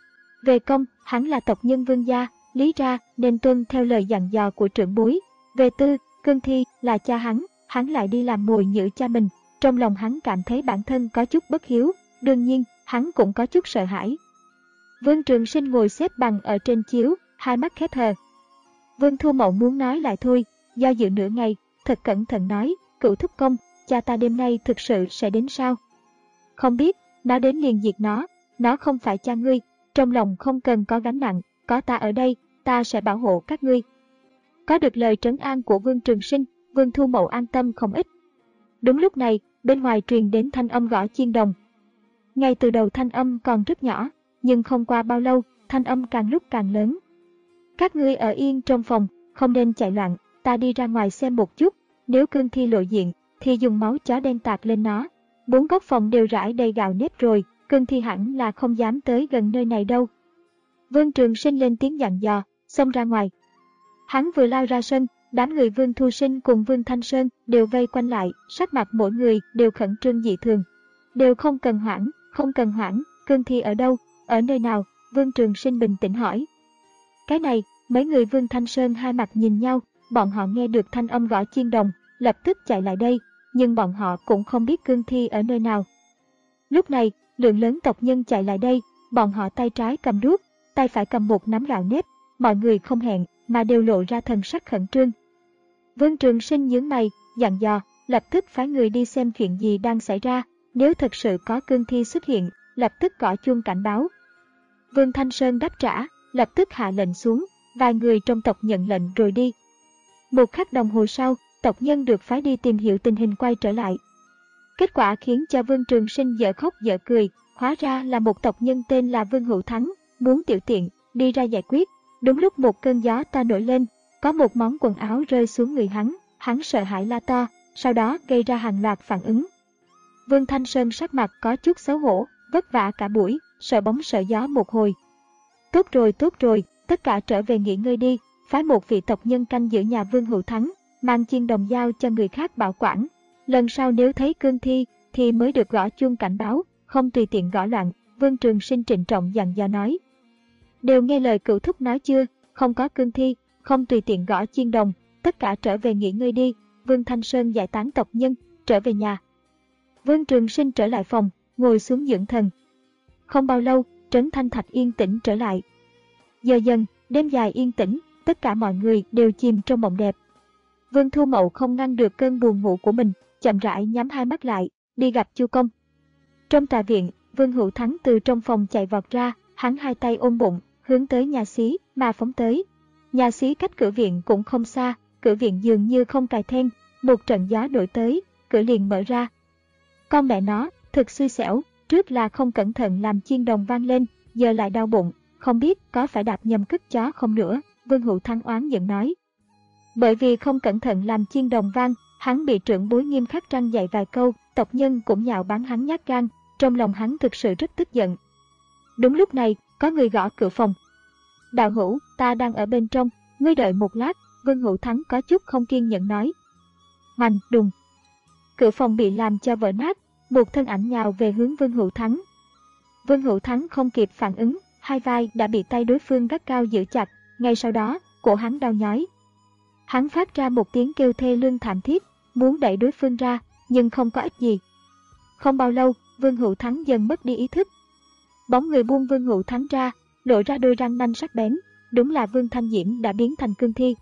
Về công, hắn là tộc nhân Vương gia, lý ra nên tuân theo lời dặn dò của trưởng bối. Về tư, cương thi là cha hắn, hắn lại đi làm mồi nhử cha mình. Trong lòng hắn cảm thấy bản thân có chút bất hiếu, đương nhiên, hắn cũng có chút sợ hãi. Vương Trường Sinh ngồi xếp bằng ở trên chiếu, hai mắt khép hờ. Vương Thu Mậu muốn nói lại thôi, do dự nửa ngày, thật cẩn thận nói, Cửu thúc công, cha ta đêm nay thực sự sẽ đến sao? Không biết, nó đến liền diệt nó, nó không phải cha ngươi, trong lòng không cần có gánh nặng, có ta ở đây, ta sẽ bảo hộ các ngươi. Có được lời trấn an của Vương Trường Sinh, Vương Thu Mậu an tâm không ít. Đúng lúc này, bên ngoài truyền đến thanh âm gõ chiên đồng. Ngay từ đầu thanh âm còn rất nhỏ, nhưng không qua bao lâu, thanh âm càng lúc càng lớn. Các ngươi ở yên trong phòng, không nên chạy loạn, ta đi ra ngoài xem một chút, nếu cương thi lộ diện, thì dùng máu chó đen tạt lên nó. Bốn góc phòng đều rải đầy gạo nếp rồi, cương thi hẳn là không dám tới gần nơi này đâu. Vương Trường Sinh lên tiếng dặn dò, xông ra ngoài. Hắn vừa lao ra sân, đám người Vương Thu Sinh cùng Vương Thanh Sơn đều vây quanh lại, sắc mặt mỗi người đều khẩn trương dị thường. Đều không cần hoảng, không cần hoảng, cương thi ở đâu, ở nơi nào? Vương Trường Sinh bình tĩnh hỏi. Cái này, mấy người Vương Thanh Sơn hai mặt nhìn nhau, bọn họ nghe được thanh âm gõ chiên đồng, lập tức chạy lại đây, nhưng bọn họ cũng không biết cương thi ở nơi nào. Lúc này, lượng lớn tộc nhân chạy lại đây, bọn họ tay trái cầm đuốc, tay phải cầm một nắm gạo nếp, mọi người không hẹn mà đều lộ ra thần sắc khẩn trương. Vương Trường Sinh nhướng mày, dặn dò, lập tức phái người đi xem chuyện gì đang xảy ra, nếu thật sự có cương thi xuất hiện, lập tức gõ chuông cảnh báo. Vương Thanh Sơn đáp trả, lập tức hạ lệnh xuống, vài người trong tộc nhận lệnh rồi đi. Một khắc đồng hồ sau, tộc nhân được phái đi tìm hiểu tình hình quay trở lại. Kết quả khiến cho Vương Trường Sinh dở khóc dở cười, hóa ra là một tộc nhân tên là Vương Hữu Thắng, muốn tiểu tiện, đi ra giải quyết. Đúng lúc một cơn gió to nổi lên, có một món quần áo rơi xuống người hắn, hắn sợ hãi la to, sau đó gây ra hàng loạt phản ứng. Vương Thanh Sơn sắc mặt có chút xấu hổ, vất vả cả buổi, sợ bóng sợ gió một hồi. Tốt rồi, tốt rồi, tất cả trở về nghỉ ngơi đi, phái một vị tộc nhân canh giữ nhà Vương Hữu Thắng, mang chiên đồng giao cho người khác bảo quản. Lần sau nếu thấy cương thi, thì mới được gõ chuông cảnh báo, không tùy tiện gõ loạn. Vương Trường Sinh trịnh trọng dặn dò nói. Đều nghe lời Cửu thúc nói chưa, không có cương thi, không tùy tiện gõ chiên đồng, tất cả trở về nghỉ ngơi đi. Vương Thanh Sơn giải tán tộc nhân, trở về nhà. Vương Trường Sinh trở lại phòng, ngồi xuống dưỡng thần. Không bao lâu, Trấn Thanh Thạch yên tĩnh trở lại. Giờ dần, đêm dài yên tĩnh, tất cả mọi người đều chìm trong mộng đẹp. Vương Thu Mậu không ngăn được cơn buồn ngủ của mình, chậm rãi nhắm hai mắt lại, đi gặp Chu Công. Trong tòa viện, Vương Hữu Thắng từ trong phòng chạy vọt ra, hắn hai tay ôm bụng, hướng tới nhà xí mà phóng tới. Nhà xí cách cửa viện cũng không xa, cửa viện dường như không cài then, một trận gió nổi tới, cửa liền mở ra. Con mẹ nó, thực xui xẻo, trước là không cẩn thận làm chiên đồng vang lên, giờ lại đau bụng, không biết có phải đạp nhầm cứt chó không nữa, Vương Hữu Thắng oán giận nói. Bởi vì không cẩn thận làm chiên đồng vang, hắn bị trưởng bối nghiêm khắc răn dạy vài câu, tộc nhân cũng nhạo báng hắn nhát gan, trong lòng hắn thực sự rất tức giận. Đúng lúc này, có người gõ cửa phòng. Đạo hữu, ta đang ở bên trong, ngươi đợi một lát, Vương Hữu Thắng có chút không kiên nhẫn nói. Hoành, đùng. Cửa phòng bị làm cho vỡ nát, một thân ảnh nhào về hướng Vương Hữu Thắng. Vương Hữu Thắng không kịp phản ứng, hai vai đã bị tay đối phương gắt cao giữ chặt, ngay sau đó, cổ hắn đau nhói. Hắn phát ra một tiếng kêu thê lương thảm thiết, muốn đẩy đối phương ra, nhưng không có ích gì. Không bao lâu, Vương Hữu Thắng dần mất đi ý thức. Bóng người buông Vương Hữu Thắng ra, lộ ra đôi răng nanh sắc bén, đúng là Vương Thanh Diễm đã biến thành cương thi.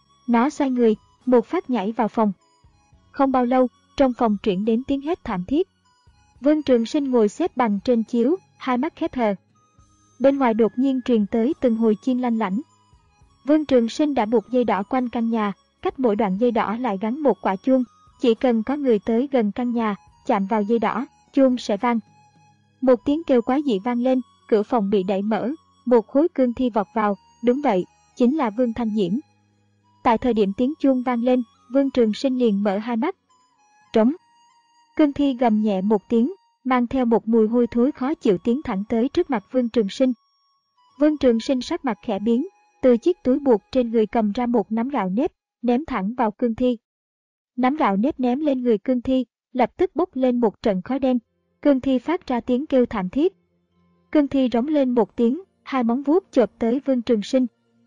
Nó xoay người, một phát nhảy vào phòng. Không bao lâu, trong phòng chuyển đến tiếng hét thảm thiết. Vương Trường Sinh ngồi xếp bằng trên chiếu, hai mắt khép hờ. Bên ngoài đột nhiên truyền tới từng hồi chiên lanh lảnh. Vương Trường Sinh đã buộc dây đỏ quanh căn nhà, cách mỗi đoạn dây đỏ lại gắn một quả chuông, chỉ cần có người tới gần căn nhà, chạm vào dây đỏ, chuông sẽ vang. Một tiếng kêu quái dị vang lên, cửa phòng bị đẩy mở, một khối cương thi vọt vào, đúng vậy, chính là Vương Thanh Diễm. Tại thời điểm tiếng chuông vang lên, Vương Trường Sinh liền mở hai mắt. Trống. Cương thi gầm nhẹ một tiếng, mang theo một mùi hôi thối khó chịu tiến thẳng tới trước mặt Vương Trường Sinh. Vương Trường Sinh sắc mặt khẽ biến, từ chiếc túi buộc trên người cầm ra một nắm gạo nếp, ném thẳng vào cương thi. Nắm gạo nếp ném lên người cương thi, lập tức bốc lên một trận khói đen. Cương thi phát ra tiếng kêu thảm thiết. Cương thi rống lên một tiếng, hai móng vuốt chộp tới Vương Trường Sinh.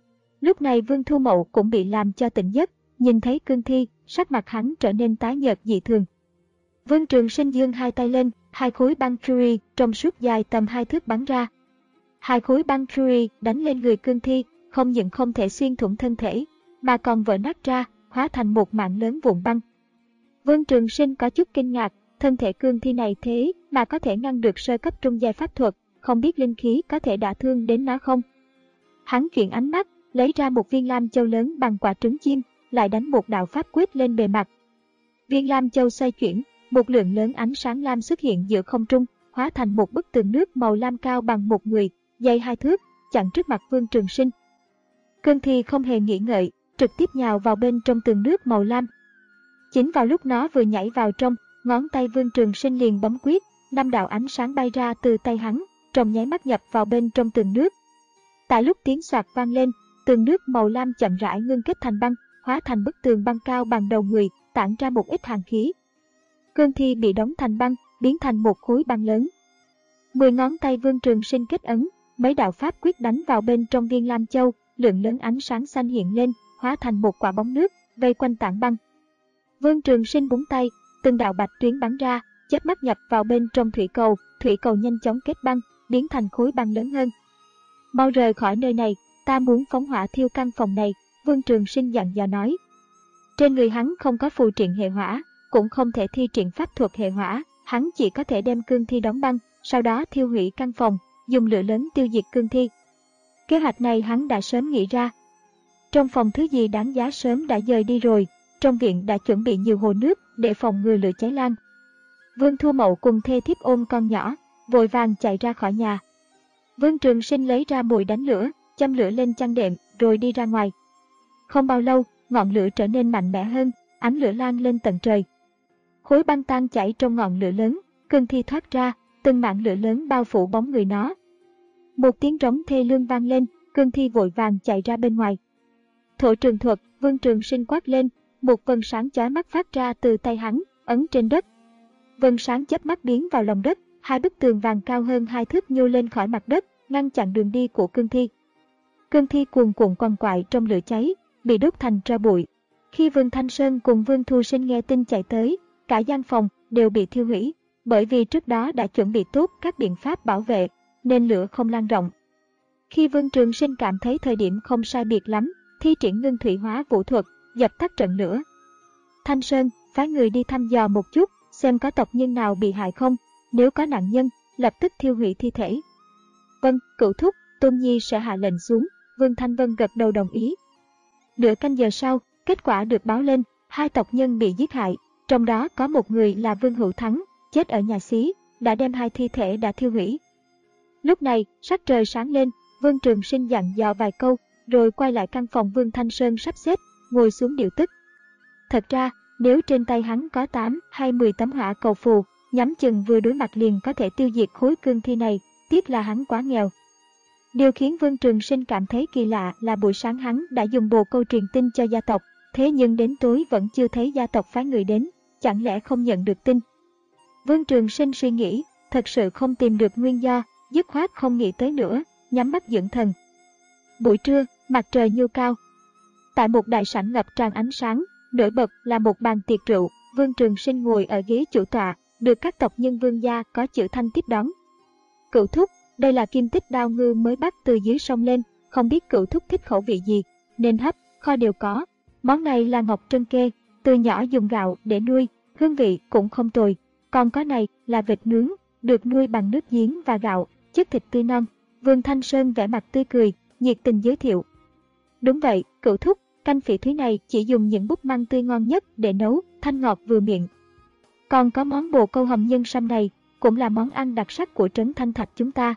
Lúc này Vương Thu Mậu cũng bị làm cho tỉnh giấc, nhìn thấy cương thi, sắc mặt hắn trở nên tái nhợt dị thường. Vương Trường Sinh giương hai tay lên, hai khối băng Fury trong suốt dài tầm hai thước bắn ra. Hai khối băng Fury đánh lên người cương thi, không những không thể xuyên thủng thân thể, mà còn vỡ nát ra, hóa thành một mảng lớn vụn băng. Vương Trường Sinh có chút kinh ngạc, thân thể cương thi này thế mà có thể ngăn được sơ cấp trung giai pháp thuật, không biết linh khí có thể đả thương đến nó không. Hắn chuyển ánh mắt, lấy ra một viên lam châu lớn bằng quả trứng chim, lại đánh một đạo pháp quyết lên bề mặt. Viên lam châu xoay chuyển, một lượng lớn ánh sáng lam xuất hiện giữa không trung, hóa thành một bức tường nước màu lam cao bằng một người, dày hai thước, chặn trước mặt Vương Trường Sinh. Cương thi không hề nghĩ ngợi, trực tiếp nhào vào bên trong tường nước màu lam. Chính vào lúc nó vừa nhảy vào trong, ngón tay Vương Trường Sinh liền bấm quyết, năm đạo ánh sáng bay ra từ tay hắn, trong nháy mắt nhập vào bên trong tường nước. Tại lúc tiếng xoạt vang lên, tường nước màu lam chậm rãi ngưng kết thành băng, hóa thành bức tường băng cao bằng đầu người, tản ra một ít hàn khí. Cương thi bị đóng thành băng, biến thành một khối băng lớn. Mười ngón tay Vương Trường Sinh kết ấn, mấy đạo pháp quyết đánh vào bên trong viên lam châu, lượng lớn ánh sáng xanh hiện lên, hóa thành một quả bóng nước, vây quanh tảng băng. Vương Trường Sinh búng tay, từng đạo bạch tuyến bắn ra, chớp mắt nhập vào bên trong thủy cầu, thủy cầu nhanh chóng kết băng, biến thành khối băng lớn hơn. Mau rời khỏi nơi này, ta muốn phóng hỏa thiêu căn phòng này, Vương Trường Sinh dặn dò nói. Trên người hắn không có phù triện hệ hỏa, cũng không thể thi triển pháp thuật hệ hỏa, hắn chỉ có thể đem cương thi đóng băng, sau đó thiêu hủy căn phòng, dùng lửa lớn tiêu diệt cương thi. Kế hoạch này hắn đã sớm nghĩ ra. Trong phòng thứ gì đáng giá sớm đã dời đi rồi, trong viện đã chuẩn bị nhiều hồ nước để phòng ngừa lửa cháy lan. Vương Thu Mậu cùng thê thiếp ôm con nhỏ, vội vàng chạy ra khỏi nhà. Vương Trường Sinh lấy ra mồi đánh lửa, châm lửa lên chăn đệm, rồi đi ra ngoài. Không bao lâu, ngọn lửa trở nên mạnh mẽ hơn, ánh lửa lan lên tận trời. Khối băng tan chảy trong ngọn lửa lớn, cương thi thoát ra, từng mảng lửa lớn bao phủ bóng người nó. Một tiếng trống thê lương vang lên, cương thi vội vàng chạy ra bên ngoài. Thổ trường thuật, Vương Trường Sinh quát lên, một vầng sáng chói mắt phát ra từ tay hắn, ấn trên đất. Vầng sáng chớp mắt biến vào lòng đất, hai bức tường vàng cao hơn hai thước nhô lên khỏi mặt đất, ngăn chặn đường đi của cương thi. Cương thi cuồn cuộn quằn quại trong lửa cháy, bị đốt thành tro bụi. Khi Vương Thanh Sơn cùng Vương Thu Sinh nghe tin chạy tới, cả gian phòng đều bị thiêu hủy, bởi vì trước đó đã chuẩn bị tốt các biện pháp bảo vệ, nên lửa không lan rộng. Khi Vương Trường Sinh cảm thấy thời điểm không sai biệt lắm, thi triển ngưng thủy hóa vũ thuật, dập tắt trận lửa. Thanh Sơn phái người đi thăm dò một chút, xem có tộc nhân nào bị hại không, nếu có nạn nhân, lập tức thiêu hủy thi thể. Vâng, cửu thúc, Tôn Nhi sẽ hạ lệnh xuống, Vương Thanh Vân gật đầu đồng ý. Nửa canh giờ sau, kết quả được báo lên, hai tộc nhân bị giết hại, trong đó có một người là Vương Hữu Thắng, chết ở nhà xí, đã đem hai thi thể đã thiêu hủy. Lúc này, sắc trời sáng lên, Vương Trường Sinh dặn dò vài câu, rồi quay lại căn phòng Vương Thanh Sơn sắp xếp, ngồi xuống điều tức. Thật ra, nếu trên tay hắn có tám hay mười tấm hỏa cầu phù, nhắm chừng vừa đối mặt liền có thể tiêu diệt khối cương thi này, tiếc là hắn quá nghèo. Điều khiến Vương Trường Sinh cảm thấy kỳ lạ là buổi sáng hắn đã dùng bồ câu truyền tin cho gia tộc, thế nhưng đến tối vẫn chưa thấy gia tộc phái người đến, chẳng lẽ không nhận được tin. Vương Trường Sinh suy nghĩ, thật sự không tìm được nguyên do, dứt khoát không nghĩ tới nữa, nhắm mắt dưỡng thần. Buổi trưa, mặt trời nhô cao. Tại một đại sảnh ngập tràn ánh sáng, nổi bật là một bàn tiệc rượu, Vương Trường Sinh ngồi ở ghế chủ tọa, được các tộc nhân Vương gia có chữ Thanh tiếp đón. Cửu thúc, đây là kim tích đao ngư mới bắt từ dưới sông lên, không biết cửu thúc thích khẩu vị gì, nên hấp, kho đều có. Món này là ngọc trân kê, từ nhỏ dùng gạo để nuôi, hương vị cũng không tồi. Còn có này là vịt nướng, được nuôi bằng nước giếng và gạo, chất thịt tươi non. Vương Thanh Sơn vẻ mặt tươi cười, nhiệt tình giới thiệu. Đúng vậy, cửu thúc, canh phỉ thúy này chỉ dùng những búp măng tươi ngon nhất để nấu, thanh ngọt vừa miệng. Còn có món bồ câu hầm nhân sâm này, cũng là món ăn đặc sắc của trấn Thanh Thạch chúng ta.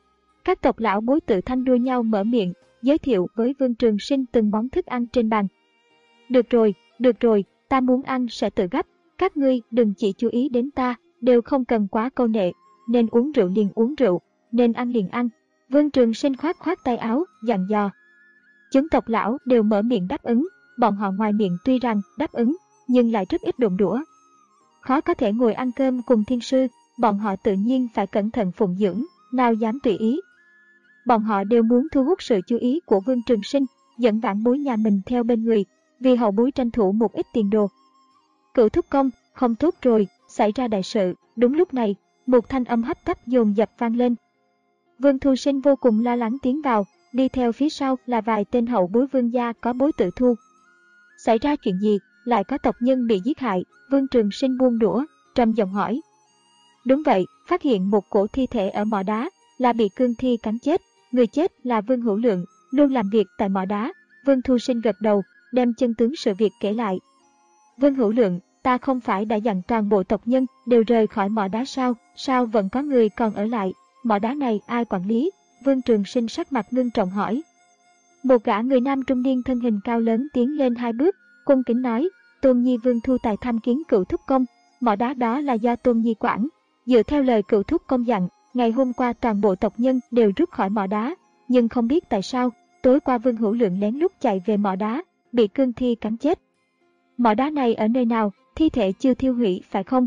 Các tộc lão bối tự thanh đua nhau mở miệng, giới thiệu với Vương Trường Sinh từng món thức ăn trên bàn. Được rồi, được rồi, ta muốn ăn sẽ tự gấp, các ngươi đừng chỉ chú ý đến ta, đều không cần quá câu nệ, nên uống rượu liền uống rượu, nên ăn liền ăn. Vương Trường Sinh khoát khoát tay áo, dặn dò. Chúng tộc lão đều mở miệng đáp ứng, bọn họ ngoài miệng tuy rằng đáp ứng, nhưng lại rất ít đụng đũa. Khó có thể ngồi ăn cơm cùng thiên sư, bọn họ tự nhiên phải cẩn thận phụng dưỡng, nào dám tùy ý. Bọn họ đều muốn thu hút sự chú ý của Vương Trường Sinh, dẫn vãn bối nhà mình theo bên người, vì hậu bối tranh thủ một ít tiền đồ. Cửu thúc công, không tốt rồi, xảy ra đại sự. Đúng lúc này, một thanh âm hấp tấp dồn dập vang lên. Vương Thu Sinh vô cùng lo lắng tiến vào, đi theo phía sau là vài tên hậu bối Vương gia có bối tự thu. Xảy ra chuyện gì, lại có tộc nhân bị giết hại? Vương Trường Sinh buông đũa, trầm giọng hỏi. Đúng vậy, phát hiện một cổ thi thể ở mỏ đá, là bị cương thi cắn chết. Người chết là Vương Hữu Lượng, luôn làm việc tại mỏ đá. Vương Thu Sinh gật đầu, đem chân tướng sự việc kể lại. Vương Hữu Lượng, ta không phải đã dặn toàn bộ tộc nhân đều rời khỏi mỏ đá sao? Sao vẫn có người còn ở lại? Mỏ đá này ai quản lý? Vương Trường Sinh sắc mặt ngưng trọng hỏi. Một gã người nam trung niên thân hình cao lớn tiến lên hai bước, cung kính nói. Tôn Nhi Vương Thu Tài tham kiến Cửu thúc công, mỏ đá đó là do Tôn Nhi quản. Dựa theo lời Cửu thúc công dặn, ngày hôm qua toàn bộ tộc nhân đều rút khỏi mỏ đá, nhưng không biết tại sao, tối qua Vương Hữu Lượng lén lút chạy về mỏ đá, bị cương thi cắn chết. Mỏ đá này ở nơi nào? Thi thể chưa thiêu hủy phải không?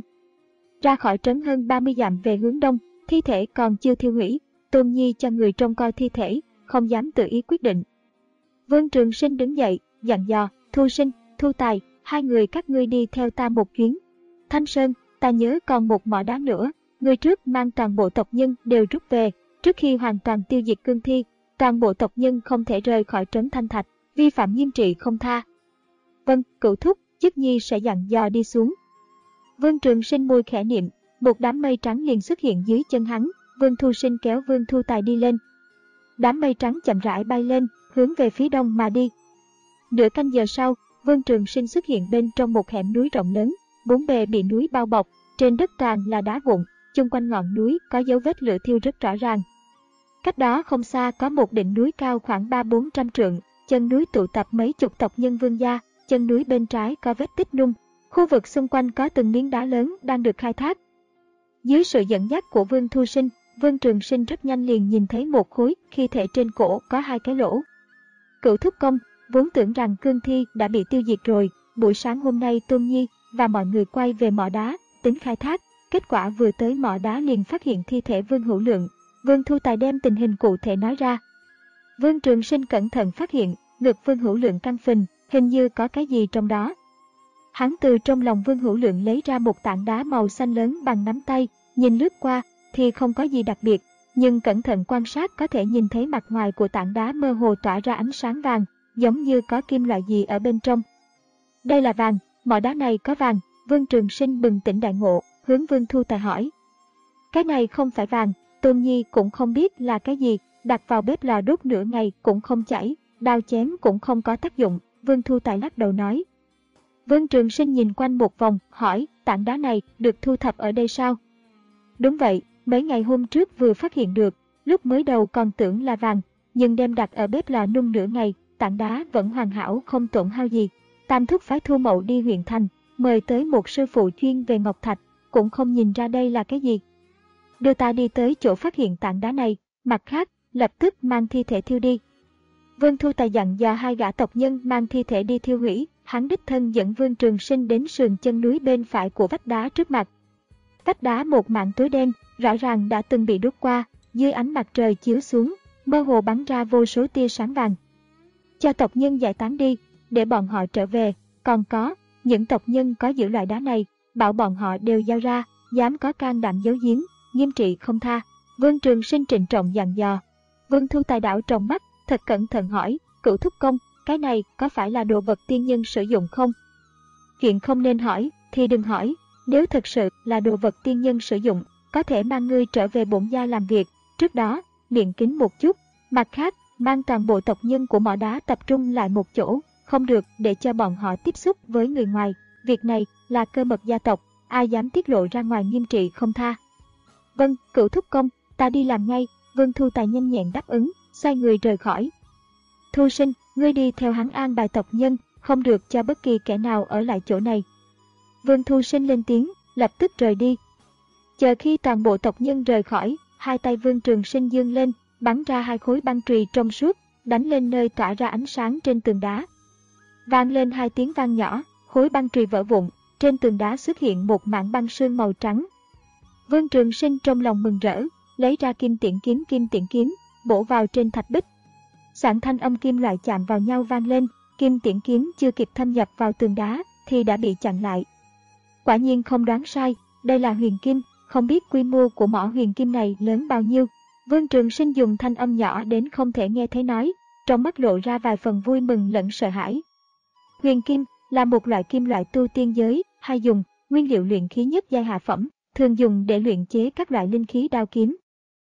Ra khỏi trấn hơn ba mươi dặm về hướng đông, thi thể còn chưa thiêu hủy. Tôn Nhi cho người trông coi thi thể, không dám tự ý quyết định. Vương Trường Sinh đứng dậy, dặn dò. Thu Sinh, Thu Tài, hai người các ngươi đi theo ta một chuyến. Thanh Sơn, ta nhớ còn một mỏ đá nữa, người trước mang toàn bộ tộc nhân đều rút về. Trước khi hoàn toàn tiêu diệt cương thi, toàn bộ tộc nhân không thể rời khỏi trấn Thanh Thạch, vi phạm nghiêm trị không tha. Vâng, Cửu thúc, chức nhi sẽ dặn dò đi xuống. Vương Trường Sinh môi khẽ niệm, một đám mây trắng liền xuất hiện dưới chân hắn. Vương Thu Sinh kéo Vương Thu Tài đi lên. Đám mây trắng chậm rãi bay lên, hướng về phía đông mà đi. Nửa canh giờ sau, Vương Trường Sinh xuất hiện bên trong một hẻm núi rộng lớn, bốn bề bị núi bao bọc, trên đất toàn là đá vụn, chung quanh ngọn núi có dấu vết lửa thiêu rất rõ ràng. Cách đó không xa có một đỉnh núi cao khoảng ba bốn trăm trượng, chân núi tụ tập mấy chục tộc nhân Vương gia, chân núi bên trái có vết tích nung, khu vực xung quanh có từng miếng đá lớn đang được khai thác. Dưới sự dẫn dắt của Vương Thu Sinh, Vương Trường Sinh rất nhanh liền nhìn thấy một khối thi thể trên cổ có hai cái lỗ. Cửu thúc công, vốn tưởng rằng cương thi đã bị tiêu diệt rồi, buổi sáng hôm nay Tôn Nhi và mọi người quay về mỏ đá, tính khai thác, kết quả vừa tới mỏ đá liền phát hiện thi thể Vương Hữu Lượng. Vương Thu Tài đem tình hình cụ thể nói ra. Vương Trường Sinh cẩn thận phát hiện, ngực Vương Hữu Lượng căng phình, hình như có cái gì trong đó. Hắn từ trong lòng Vương Hữu Lượng lấy ra một tảng đá màu xanh lớn bằng nắm tay, nhìn lướt qua thì không có gì đặc biệt, nhưng cẩn thận quan sát có thể nhìn thấy mặt ngoài của tảng đá mơ hồ tỏa ra ánh sáng vàng, giống như có kim loại gì ở bên trong. Đây là vàng, mỏ đá này có vàng. Vương Trường Sinh bừng tỉnh đại ngộ, hướng Vương Thu Tài hỏi. Cái này không phải vàng, Tôn Nhi cũng không biết là cái gì, đặt vào bếp lò đốt nửa ngày cũng không chảy, đao chém cũng không có tác dụng. Vương Thu Tài lắc đầu nói. Vương Trường Sinh nhìn quanh một vòng, hỏi, tảng đá này được thu thập ở đây sao? Đúng vậy, mấy ngày hôm trước vừa phát hiện được, lúc mới đầu còn tưởng là vàng, nhưng đem đặt ở bếp lò nung nửa ngày, tảng đá vẫn hoàn hảo không tổn hao gì. Tam thúc phái Thu Mậu đi huyện thành, mời tới một sư phụ chuyên về ngọc thạch, cũng không nhìn ra đây là cái gì. Đưa ta đi tới chỗ phát hiện tảng đá này, mặt khác, lập tức mang thi thể thiêu đi. Vương Thu Tài dặn dò hai gã tộc nhân mang thi thể đi thiêu hủy, hắn đích thân dẫn Vương Trường Sinh đến sườn chân núi bên phải của vách đá trước mặt. Vách đá một mảng tối đen, rõ ràng đã từng bị đốt qua, dưới ánh mặt trời chiếu xuống, mơ hồ bắn ra vô số tia sáng vàng. Cho tộc nhân giải tán đi, để bọn họ trở về, còn có, những tộc nhân có giữ loại đá này, bảo bọn họ đều giao ra, dám có can đảm giấu giếm, nghiêm trị không tha. Vương Trường Sinh trịnh trọng dặn dò. Vương Thu Tài đảo trong mắt, thật cẩn thận hỏi, Cửu thúc công, cái này có phải là đồ vật tiên nhân sử dụng không? Chuyện không nên hỏi, thì đừng hỏi, nếu thật sự là đồ vật tiên nhân sử dụng, có thể mang ngươi trở về bổn gia làm việc, trước đó, miệng kín một chút, mặt khác, mang toàn bộ tộc nhân của mỏ đá tập trung lại một chỗ, không được để cho bọn họ tiếp xúc với người ngoài, việc này là cơ mật gia tộc, ai dám tiết lộ ra ngoài nghiêm trị không tha. Vâng, Cửu thúc công, ta đi làm ngay. Vương Thu Tài nhanh nhẹn đáp ứng, xoay người rời khỏi. Thu Sinh, ngươi đi theo hắn an bài tộc nhân, không được cho bất kỳ kẻ nào ở lại chỗ này. Vương Thu Sinh lên tiếng, lập tức rời đi. Chờ khi toàn bộ tộc nhân rời khỏi, hai tay Vương Trường Sinh giương lên, bắn ra hai khối băng chùy trong suốt, đánh lên nơi tỏa ra ánh sáng trên tường đá. Vang lên hai tiếng vang nhỏ, khối băng chùy vỡ vụn, trên tường đá xuất hiện một mảng băng sương màu trắng. Vương Trường Sinh trong lòng mừng rỡ, lấy ra kim tiễn kiếm kim tiễn kiếm, bổ vào trên thạch bích. Soạn thanh âm kim loại chạm vào nhau vang lên, kim tiễn kiếm chưa kịp thâm nhập vào tường đá thì đã bị chặn lại. Quả nhiên không đoán sai, đây là huyền kim, không biết quy mô của mỏ huyền kim này lớn bao nhiêu. Vương Trường Sinh dùng thanh âm nhỏ đến không thể nghe thấy nói, trong mắt lộ ra vài phần vui mừng lẫn sợ hãi. Huyền kim là một loại kim loại tu tiên giới hay dùng, nguyên liệu luyện khí nhất giai hạ phẩm, thường dùng để luyện chế các loại linh khí đao kiếm.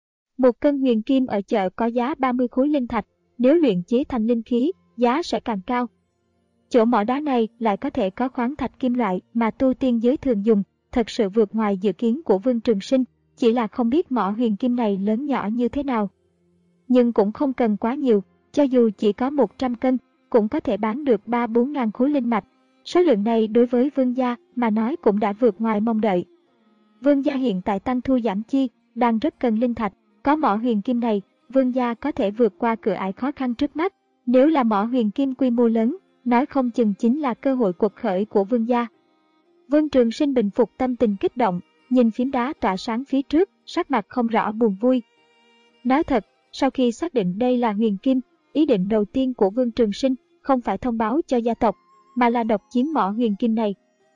Một cân huyền kim ở chợ có giá ba mươi khối linh thạch, nếu luyện chế thành linh khí, giá sẽ càng cao. Chỗ mỏ đá này lại có thể có khoáng thạch kim loại mà tu tiên giới thường dùng, thật sự vượt ngoài dự kiến của Vương Trường Sinh, chỉ là không biết mỏ huyền kim này lớn nhỏ như thế nào. Nhưng cũng không cần quá nhiều, cho dù chỉ có một trăm cân, cũng có thể bán được ba bốn ngàn khối linh mạch. Số lượng này đối với Vương gia mà nói cũng đã vượt ngoài mong đợi. Vương gia hiện tại tăng thu giảm chi, đang rất cần linh thạch, có mỏ huyền kim này, Vương gia có thể vượt qua cửa ải khó khăn trước mắt. Nếu là mỏ huyền kim quy mô lớn, nói không chừng chính là cơ hội quật khởi của Vương gia. Vương Trường Sinh bình phục tâm tình kích động, nhìn phiến đá tỏa sáng phía trước, sắc mặt không rõ buồn vui. Nói thật, sau khi xác định đây là huyền kim, ý định đầu tiên của Vương Trường Sinh không phải thông báo cho gia tộc, mà là độc chiếm mỏ huyền kim này.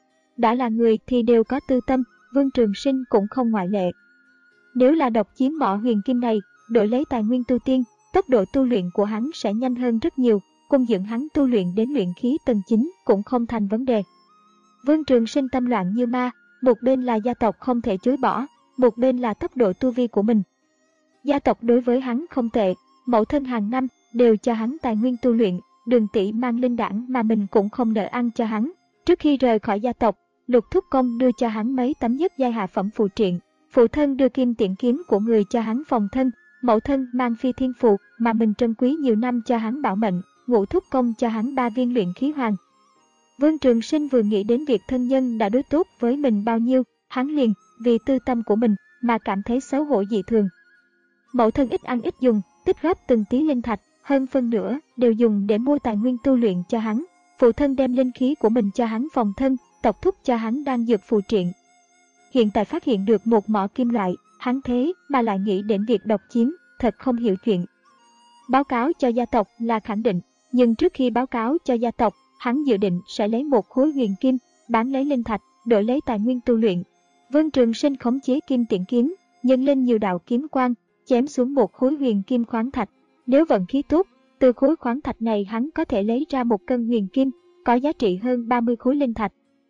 Đã là người thì đều có tư tâm, Vương Trường Sinh cũng không ngoại lệ. Nếu là độc chiếm mỏ huyền kim này, đổi lấy tài nguyên tu tiên, tốc độ tu luyện của hắn sẽ nhanh hơn rất nhiều, cung dưỡng hắn tu luyện đến luyện khí tầng chín cũng không thành vấn đề. Vương Trường Sinh tâm loạn như ma, một bên là gia tộc không thể chối bỏ, một bên là tốc độ tu vi của mình. Gia tộc đối với hắn không tệ, mẫu thân hàng năm đều cho hắn tài nguyên tu luyện, Đường tỷ mang linh đảng mà mình cũng không nỡ ăn cho hắn. Trước khi rời khỏi gia tộc, Lục Thúc Công đưa cho hắn mấy tấm nhất giai hạ phẩm phù triện, phụ thân đưa kim tiễn kiếm của người cho hắn phòng thân, mẫu thân mang phi thiên phù mà mình trân quý nhiều năm cho hắn bảo mệnh, Ngũ Thúc Công cho hắn ba viên luyện khí hoàng. Vương Trường Sinh vừa nghĩ đến việc thân nhân đã đối tốt với mình bao nhiêu, hắn liền vì tư tâm của mình mà cảm thấy xấu hổ dị thường. Mẫu thân ít ăn ít dùng, tích góp từng tí linh thạch, hơn phân nửa đều dùng để mua tài nguyên tu luyện cho hắn. Phụ thân đem linh khí của mình cho hắn phòng thân, tộc thúc cho hắn đan dược phù triện. Hiện tại phát hiện được một mỏ kim loại, hắn thế mà lại nghĩ đến việc độc chiếm, thật không hiểu chuyện. Báo cáo cho gia tộc là khẳng định, nhưng trước khi báo cáo cho gia tộc, hắn dự định sẽ lấy một khối huyền kim, bán lấy linh thạch, đổi lấy tài nguyên tu luyện. Vương Trường Sinh khống chế kim tiễn kiếm, nhân lên nhiều đạo kiếm quang, chém xuống một khối huyền kim khoáng thạch. Nếu vận khí tốt, từ khối khoáng thạch này hắn có thể lấy ra một cân huyền kim, có giá trị hơn ba mươi khối linh thạch.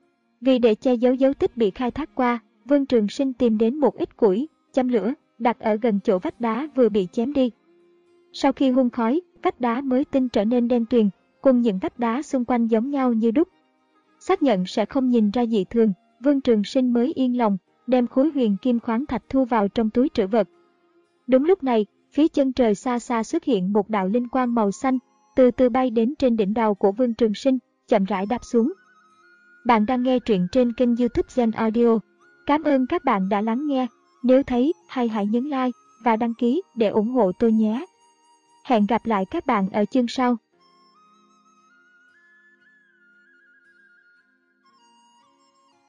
Vì để che giấu dấu tích bị khai thác qua, Vương Trường Sinh tìm đến một ít củi, châm lửa, đặt ở gần chỗ vách đá vừa bị chém đi. Sau khi hun khói, vách đá mới tinh trở nên đen tuyền, cùng những vách đá xung quanh giống nhau như đúc. Xác nhận sẽ không nhìn ra dị thường, Vương Trường Sinh mới yên lòng, đem khối huyền kim khoáng thạch thu vào trong túi trữ vật. Đúng lúc này, phía chân trời xa xa xuất hiện một đạo linh quang màu xanh, từ từ bay đến trên đỉnh đầu của Vương Trường Sinh, chậm rãi đáp xuống. Bạn đang nghe truyện trên kênh YouTube Gen Audio. Cảm ơn các bạn đã lắng nghe. Nếu thấy hay hãy nhấn like và đăng ký để ủng hộ tôi nhé. Hẹn gặp lại các bạn ở chương sau.